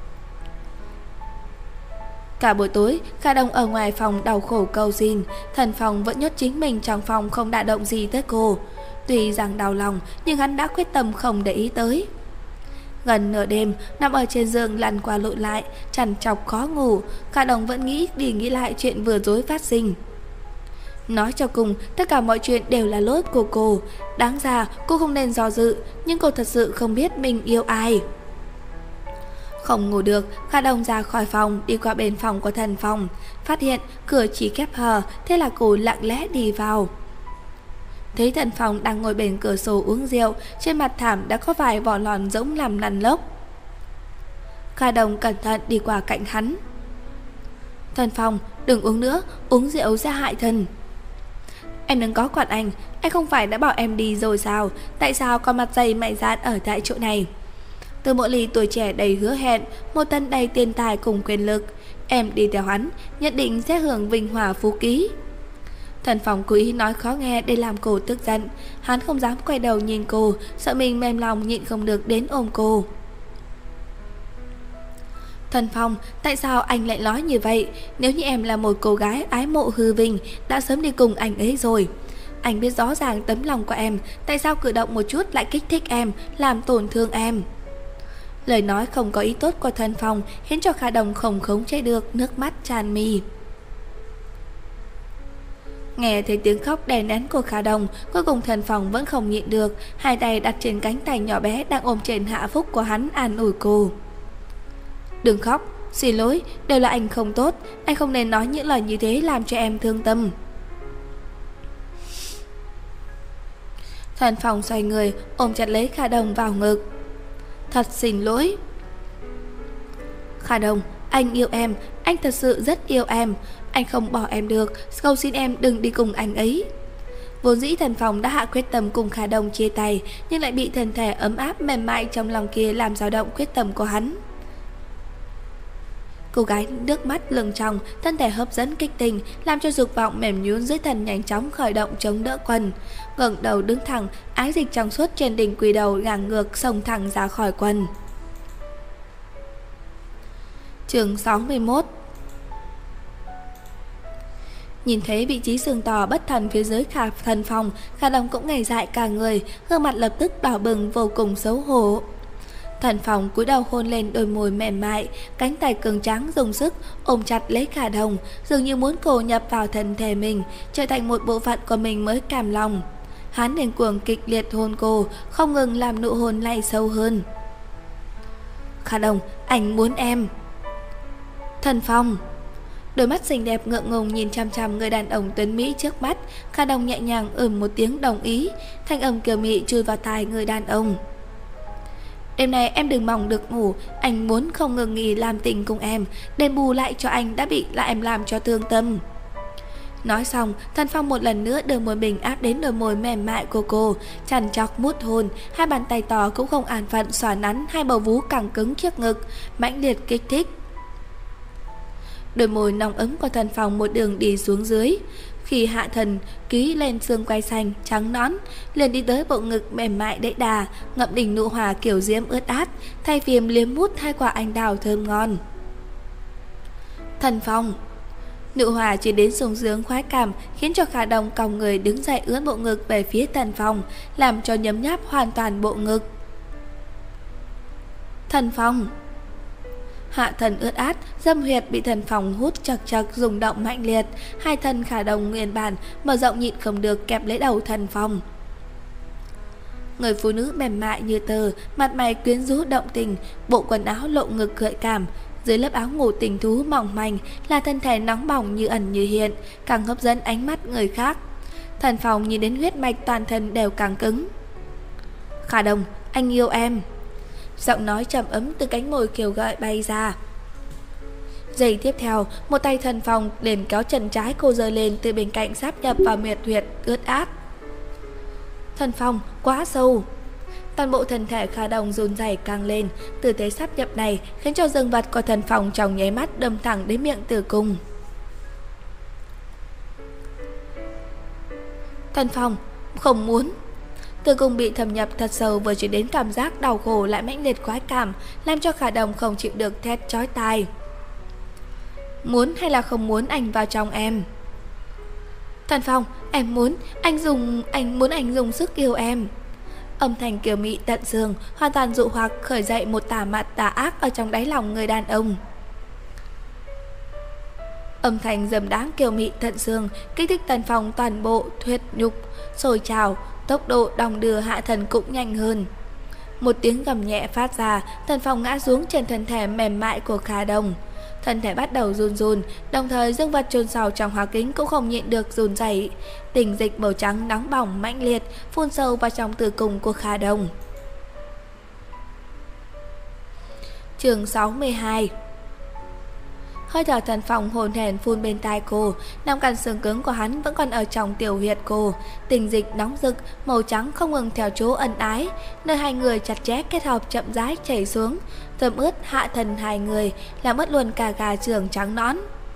Cả buổi tối, Khả Đồng ở ngoài phòng đau khổ cầu xin. Thần Phong vẫn nhốt chính mình trong phòng, không đả động gì tới cô. Tuy rằng đau lòng, nhưng hắn đã quyết tâm không để ý tới. Gần nửa đêm, nằm ở trên giường lăn qua lộn lại, trằn trọc khó ngủ. Khả Đồng vẫn nghĩ đi nghĩ lại chuyện vừa rồi phát sinh. Nói cho cùng, tất cả mọi chuyện đều là lỗi của cô. Đáng ra cô không nên do dự, nhưng cô thật sự không biết mình yêu ai. Không ngủ được, Khả Đồng ra khỏi phòng, đi qua bên phòng của Thần Phong. Phát hiện cửa chỉ khép hờ, thế là cô lặng lẽ đi vào. Thấy Thần Phong đang ngồi bên cửa sổ uống rượu, trên mặt thảm đã có vài vỏ lòn giống làm lăn lốc. Khả Đồng cẩn thận đi qua cạnh hắn. Thần Phong, đừng uống nữa, uống rượu sẽ hại thân. Em đừng có quản anh, anh không phải đã bảo em đi rồi sao? Tại sao còn mặt dày mày dạn ở tại chỗ này? Từ Mộ Lý tuổi trẻ đầy hứa hẹn, một thân đầy tiền tài cùng quyền lực. Em đi theo hắn, nhất định sẽ hưởng vinh hòa phú quý. Thần Phong cố ý nói khó nghe để làm cô tức giận. Hắn không dám quay đầu nhìn cô, sợ mình mềm lòng nhịn không được đến ôm cô. Thần Phong, tại sao anh lại nói như vậy? Nếu như em là một cô gái ái mộ hư vinh, đã sớm đi cùng anh ấy rồi. Anh biết rõ ràng tấm lòng của em, tại sao cử động một chút lại kích thích em, làm tổn thương em? Lời nói không có ý tốt của Thần Phong khiến cho Khả Đồng không khống chế được, nước mắt tràn mi. Nghe thấy tiếng khóc đè nén của Khả Đồng, cuối cùng Thần Phong vẫn không nhịn được, hai tay đặt trên cánh tay nhỏ bé đang ôm trên hạ phúc của hắn, an ủi cô. Đừng khóc, xin lỗi, đều là anh không tốt, anh không nên nói những lời như thế làm cho em thương tâm. Thần Phong xoay người, ôm chặt lấy Khả Đồng vào ngực. Thật xin lỗi. Khả Đồng, anh yêu em, anh thật sự rất yêu em. Anh không bỏ em được, cầu xin em đừng đi cùng anh ấy. Vốn dĩ Thần Phong đã hạ quyết tâm cùng Khả Đồng chia tay, nhưng lại bị thân thể ấm áp mềm mại trong lòng kia làm dao động quyết tâm của hắn. Cô gái nước mắt lưng tròng, thân thể hấp dẫn kích tình, làm cho dục vọng mềm nhũn dưới thân nhanh chóng khởi động chống đỡ quần. Ngẩng đầu đứng thẳng, ái dịch trong suốt trên đỉnh quỳ đầu gàng ngược xông thẳng ra khỏi quần. Chương sáu mươi mốt. Nhìn thấy vị trí sừng tò bất thần phía dưới Khả Thần Phong, Khả Đồng cũng ngây dại cả người, gương mặt lập tức đỏ bừng vô cùng xấu hổ. Thần Phong cúi đầu hôn lên đôi môi mềm mại, cánh tay cường tráng dùng sức ôm chặt lấy Khả Đồng, dường như muốn cô nhập vào thân thể mình, trở thành một bộ phận của mình mới cam lòng. Hắn điên cuồng kịch liệt hôn cô, không ngừng làm nụ hôn lay sâu hơn. Khả Đồng, anh muốn em. Thần Phong. Đôi mắt xinh đẹp ngượng ngùng nhìn chăm chăm người đàn ông tuấn Mỹ trước mắt. Khả Đồng nhẹ nhàng ừm một tiếng đồng ý, thanh âm kiều mị chui vào tai người đàn ông. Đêm nay em đừng mong được ngủ, anh muốn không ngừng nghỉ làm tình cùng em, đền bù lại cho anh đã bị lại em làm cho thương tâm. Nói xong, Thần Phong một lần nữa đưa môi mình áp đến đôi môi mềm mại của cô, chằn chọc mút hôn, hai bàn tay to cũng không an phận xòa nắn hai bầu vú căng cứng trước ngực, mãnh liệt kích thích. Đôi môi nóng ấm của Thần Phong một đường đi xuống dưới. Khi hạ thần ký lên xương quai xanh trắng nõn, liền đi tới bộ ngực mềm mại đẫy đà, ngậm đỉnh nụ hòa kiểu diễm ướt át, thay phiền liếm mút hai quả anh đào thơm ngon. Thần Phong. Nụ hòa chỉ đến sung sướng khoái cảm, khiến cho Khả Đồng còng người đứng dậy ướn bộ ngực về phía Thần Phong, làm cho nhấm nháp hoàn toàn bộ ngực. Thần Phong. Hạ thần ướt át, dâm huyệt bị Thần Phong hút chật chật rung động mạnh liệt, hai thân Khả Đồng nguyên bản mở rộng nhịn không được kẹp lấy đầu Thần Phong. Người phụ nữ mềm mại như tờ, mặt mày quyến rũ động tình, bộ quần áo lộ ngực gợi cảm, dưới lớp áo ngủ tình thú mỏng manh là thân thể nóng bỏng như ẩn như hiện, càng hấp dẫn ánh mắt người khác. Thần Phong nhìn đến huyết mạch toàn thân đều càng cứng. Khả Đồng, anh yêu em. Giọng nói trầm ấm từ cánh môi kêu gọi bay ra. Giây tiếp theo, một tay Thần Phong liền kéo chân trái cô giơ lên từ bên cạnh sáp nhập vào miệt huyệt ướt át. Thần Phong, quá sâu. Toàn bộ thân thể Kha Đồng run rẩy càng lên. Tư thế sáp nhập này khiến cho dương vật của Thần Phong trong nháy mắt đâm thẳng đến miệng tử cung. Thần Phong không muốn. Tử cung bị thâm nhập thật sâu, vừa chuyển đến cảm giác đau khổ lại mãnh liệt khoái cảm, làm cho Kha Đồng không chịu được thét chói tai. Muốn hay là không muốn anh vào trong em? Thần Phong, em muốn, anh dùng, anh muốn anh dùng sức yêu em. Âm thanh kiều mị tận xương, hoàn toàn dụ hoặc khởi dậy một tà mặt tà ác ở trong đáy lòng người đàn ông. Âm thanh dầm đáng kiều mị tận xương kích thích Thần Phong toàn bộ huyết nhục sôi trào, tốc độ đong đưa hạ thần cũng nhanh hơn. Một tiếng gầm nhẹ phát ra, Thần Phong ngã xuống trên thân thể mềm mại của Kha Đồng. Thân thể bắt đầu run run, đồng thời dương vật chôn sâu trong hóa kính cũng không nhịn được run rẩy. Tình dịch màu trắng nóng bỏng mãnh liệt phun sâu vào trong tử cung của Kha Đồng. Chương sáu mươi hai. Hơi thở Thần Phong hồn hển phun bên tai cô, năm căn xương cứng của hắn vẫn còn ở trong tiểu huyệt cô. Tình dịch nóng rực màu trắng không ngừng theo chỗ ân ái, nơi hai người chặt chẽ kết hợp chậm rãi chảy xuống, thấm ướt hạ thần hai người, làm ướt luôn cả gà trường trắng nõn.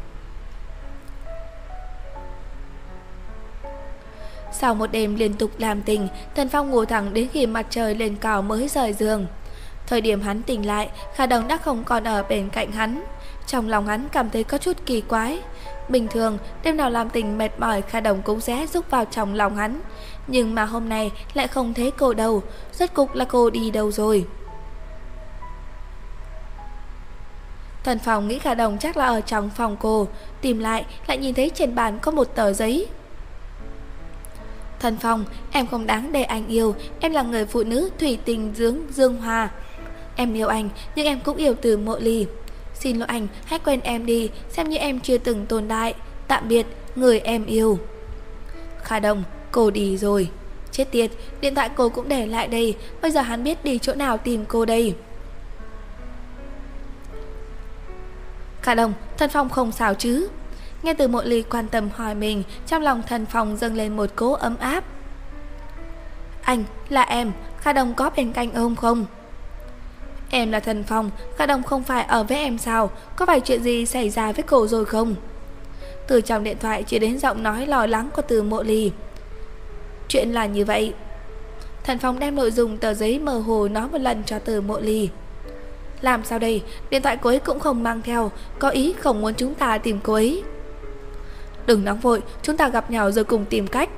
Sau một đêm liên tục làm tình, Thần Phong ngủ thẳng đến khi mặt trời lên cao mới rời giường. Thời điểm hắn tỉnh lại, Kha Đồng đã không còn ở bên cạnh hắn. Trong lòng hắn cảm thấy có chút kỳ quái. Bình thường, đêm nào làm tình mệt mỏi Kha Đồng cũng sẽ rúc vào trong lòng hắn, nhưng mà hôm nay lại không thấy cô đâu. Rốt cục là cô đi đâu rồi? Thần Phong nghĩ Kha Đồng chắc là ở trong phòng cô, tìm lại lại nhìn thấy trên bàn có một tờ giấy. Thần Phong, em không đáng để anh yêu, em là người phụ nữ thủy tình dưỡng dương hòa. Em yêu anh, nhưng em cũng yêu Từ Mộ Ly. Xin lỗi anh, hãy quên em đi, xem như em chưa từng tồn tại. Tạm biệt, người em yêu. Kha Đồng, cô đi rồi. Chết tiệt, điện thoại cô cũng để lại đây, bây giờ hắn biết đi chỗ nào tìm cô đây. Kha Đồng, Thần Phong không sao chứ? Nghe Từ Mộ Ly quan tâm hỏi mình, trong lòng Thần Phong dâng lên một cỗ ấm áp. Anh, là em, Kha Đồng có bên cạnh ông không? Em là Thần Phong, Kha Đồng không phải ở với em sao? Có phải chuyện gì xảy ra với cô rồi không? Từ trong điện thoại chỉ đến giọng nói lo lắng của Từ Mộ Ly. Chuyện là như vậy. Thần Phong đem nội dung tờ giấy mơ hồ nói một lần cho Từ Mộ Ly. Làm sao đây? Điện thoại cô ấy cũng không mang theo, có ý không muốn chúng ta tìm cô ấy. Đừng nóng vội, chúng ta gặp nhau rồi cùng tìm cách.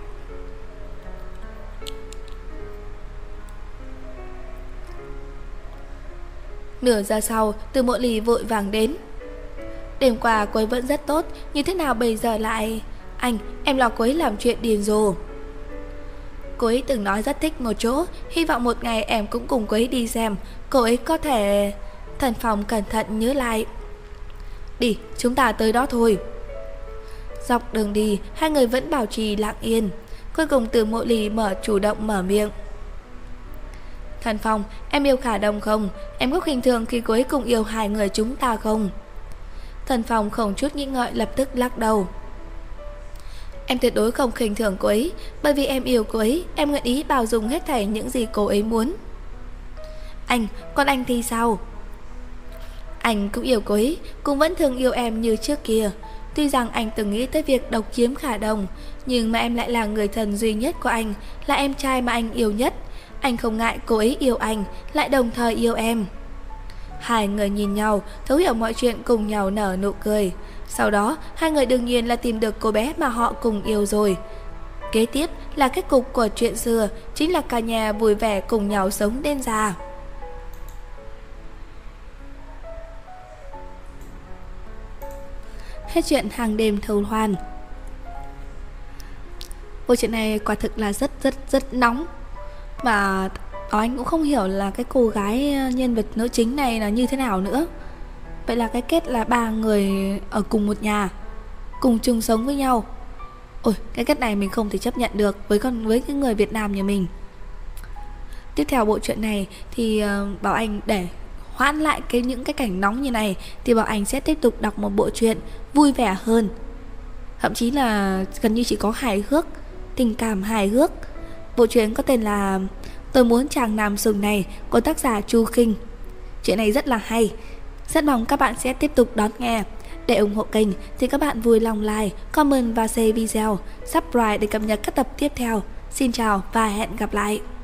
Nửa giờ sau, Từ Mộ Ly vội vàng đến. Đêm qua cô ấy vẫn rất tốt, như thế nào bây giờ lại... Anh, em lo cô ấy làm chuyện điên rồ. Cô ấy từng nói rất thích một chỗ, hy vọng một ngày em cũng cùng cô ấy đi xem. Cô ấy có thể... Thần Phong cẩn thận nhớ lại. Đi, chúng ta tới đó thôi. Dọc đường đi, hai người vẫn bảo trì lặng yên. Cuối cùng Từ Mộ Ly mở chủ động mở miệng. Thần Phong, em yêu Kha Đồng không? Em có khinh thường khi cô ấy cùng yêu hai người chúng ta không? Thần Phong không chút nghĩ ngợi lập tức lắc đầu. Em tuyệt đối không khinh thường cô ấy, bởi vì em yêu cô ấy, em nguyện ý bao dung hết thảy những gì cô ấy muốn. Anh, còn anh thì sao? Anh cũng yêu cô ấy, cũng vẫn thường yêu em như trước kia. Tuy rằng anh từng nghĩ tới việc độc chiếm Kha Đồng, nhưng mà em lại là người thân duy nhất của anh, là em trai mà anh yêu nhất. Anh không ngại cô ấy yêu anh, lại đồng thời yêu em. Hai người nhìn nhau, thấu hiểu mọi chuyện, cùng nhau nở nụ cười. Sau đó, hai người đương nhiên là tìm được cô bé mà họ cùng yêu rồi. Kế tiếp là kết cục của chuyện xưa, chính là cả nhà vui vẻ cùng nhau sống đến già. Hết chuyện Hàng Đêm Thâu Hoan. Bộ chuyện này quả thực là rất rất rất nóng. Mà anh cũng không hiểu là cái cô gái nhân vật nữ chính này là như thế nào nữa. Vậy là cái kết là ba người ở cùng một nhà, cùng chung sống với nhau. Ôi, cái kết này mình không thể chấp nhận được với con với cái người Việt Nam như mình. Tiếp theo bộ truyện này thì uh, Bảo Anh để hoãn lại cái những cái cảnh nóng như này thì Bảo Anh sẽ tiếp tục đọc một bộ truyện vui vẻ hơn. Thậm chí là gần như chỉ có hài hước, tình cảm hài hước. Bộ truyện có tên là Tôi muốn chàng nam sùng này của tác giả Chu Khinh. Chuyện này rất là hay, rất mong các bạn sẽ tiếp tục đón nghe. Để ủng hộ kênh thì các bạn vui lòng like, comment và share video, subscribe để cập nhật các tập tiếp theo. Xin chào và hẹn gặp lại.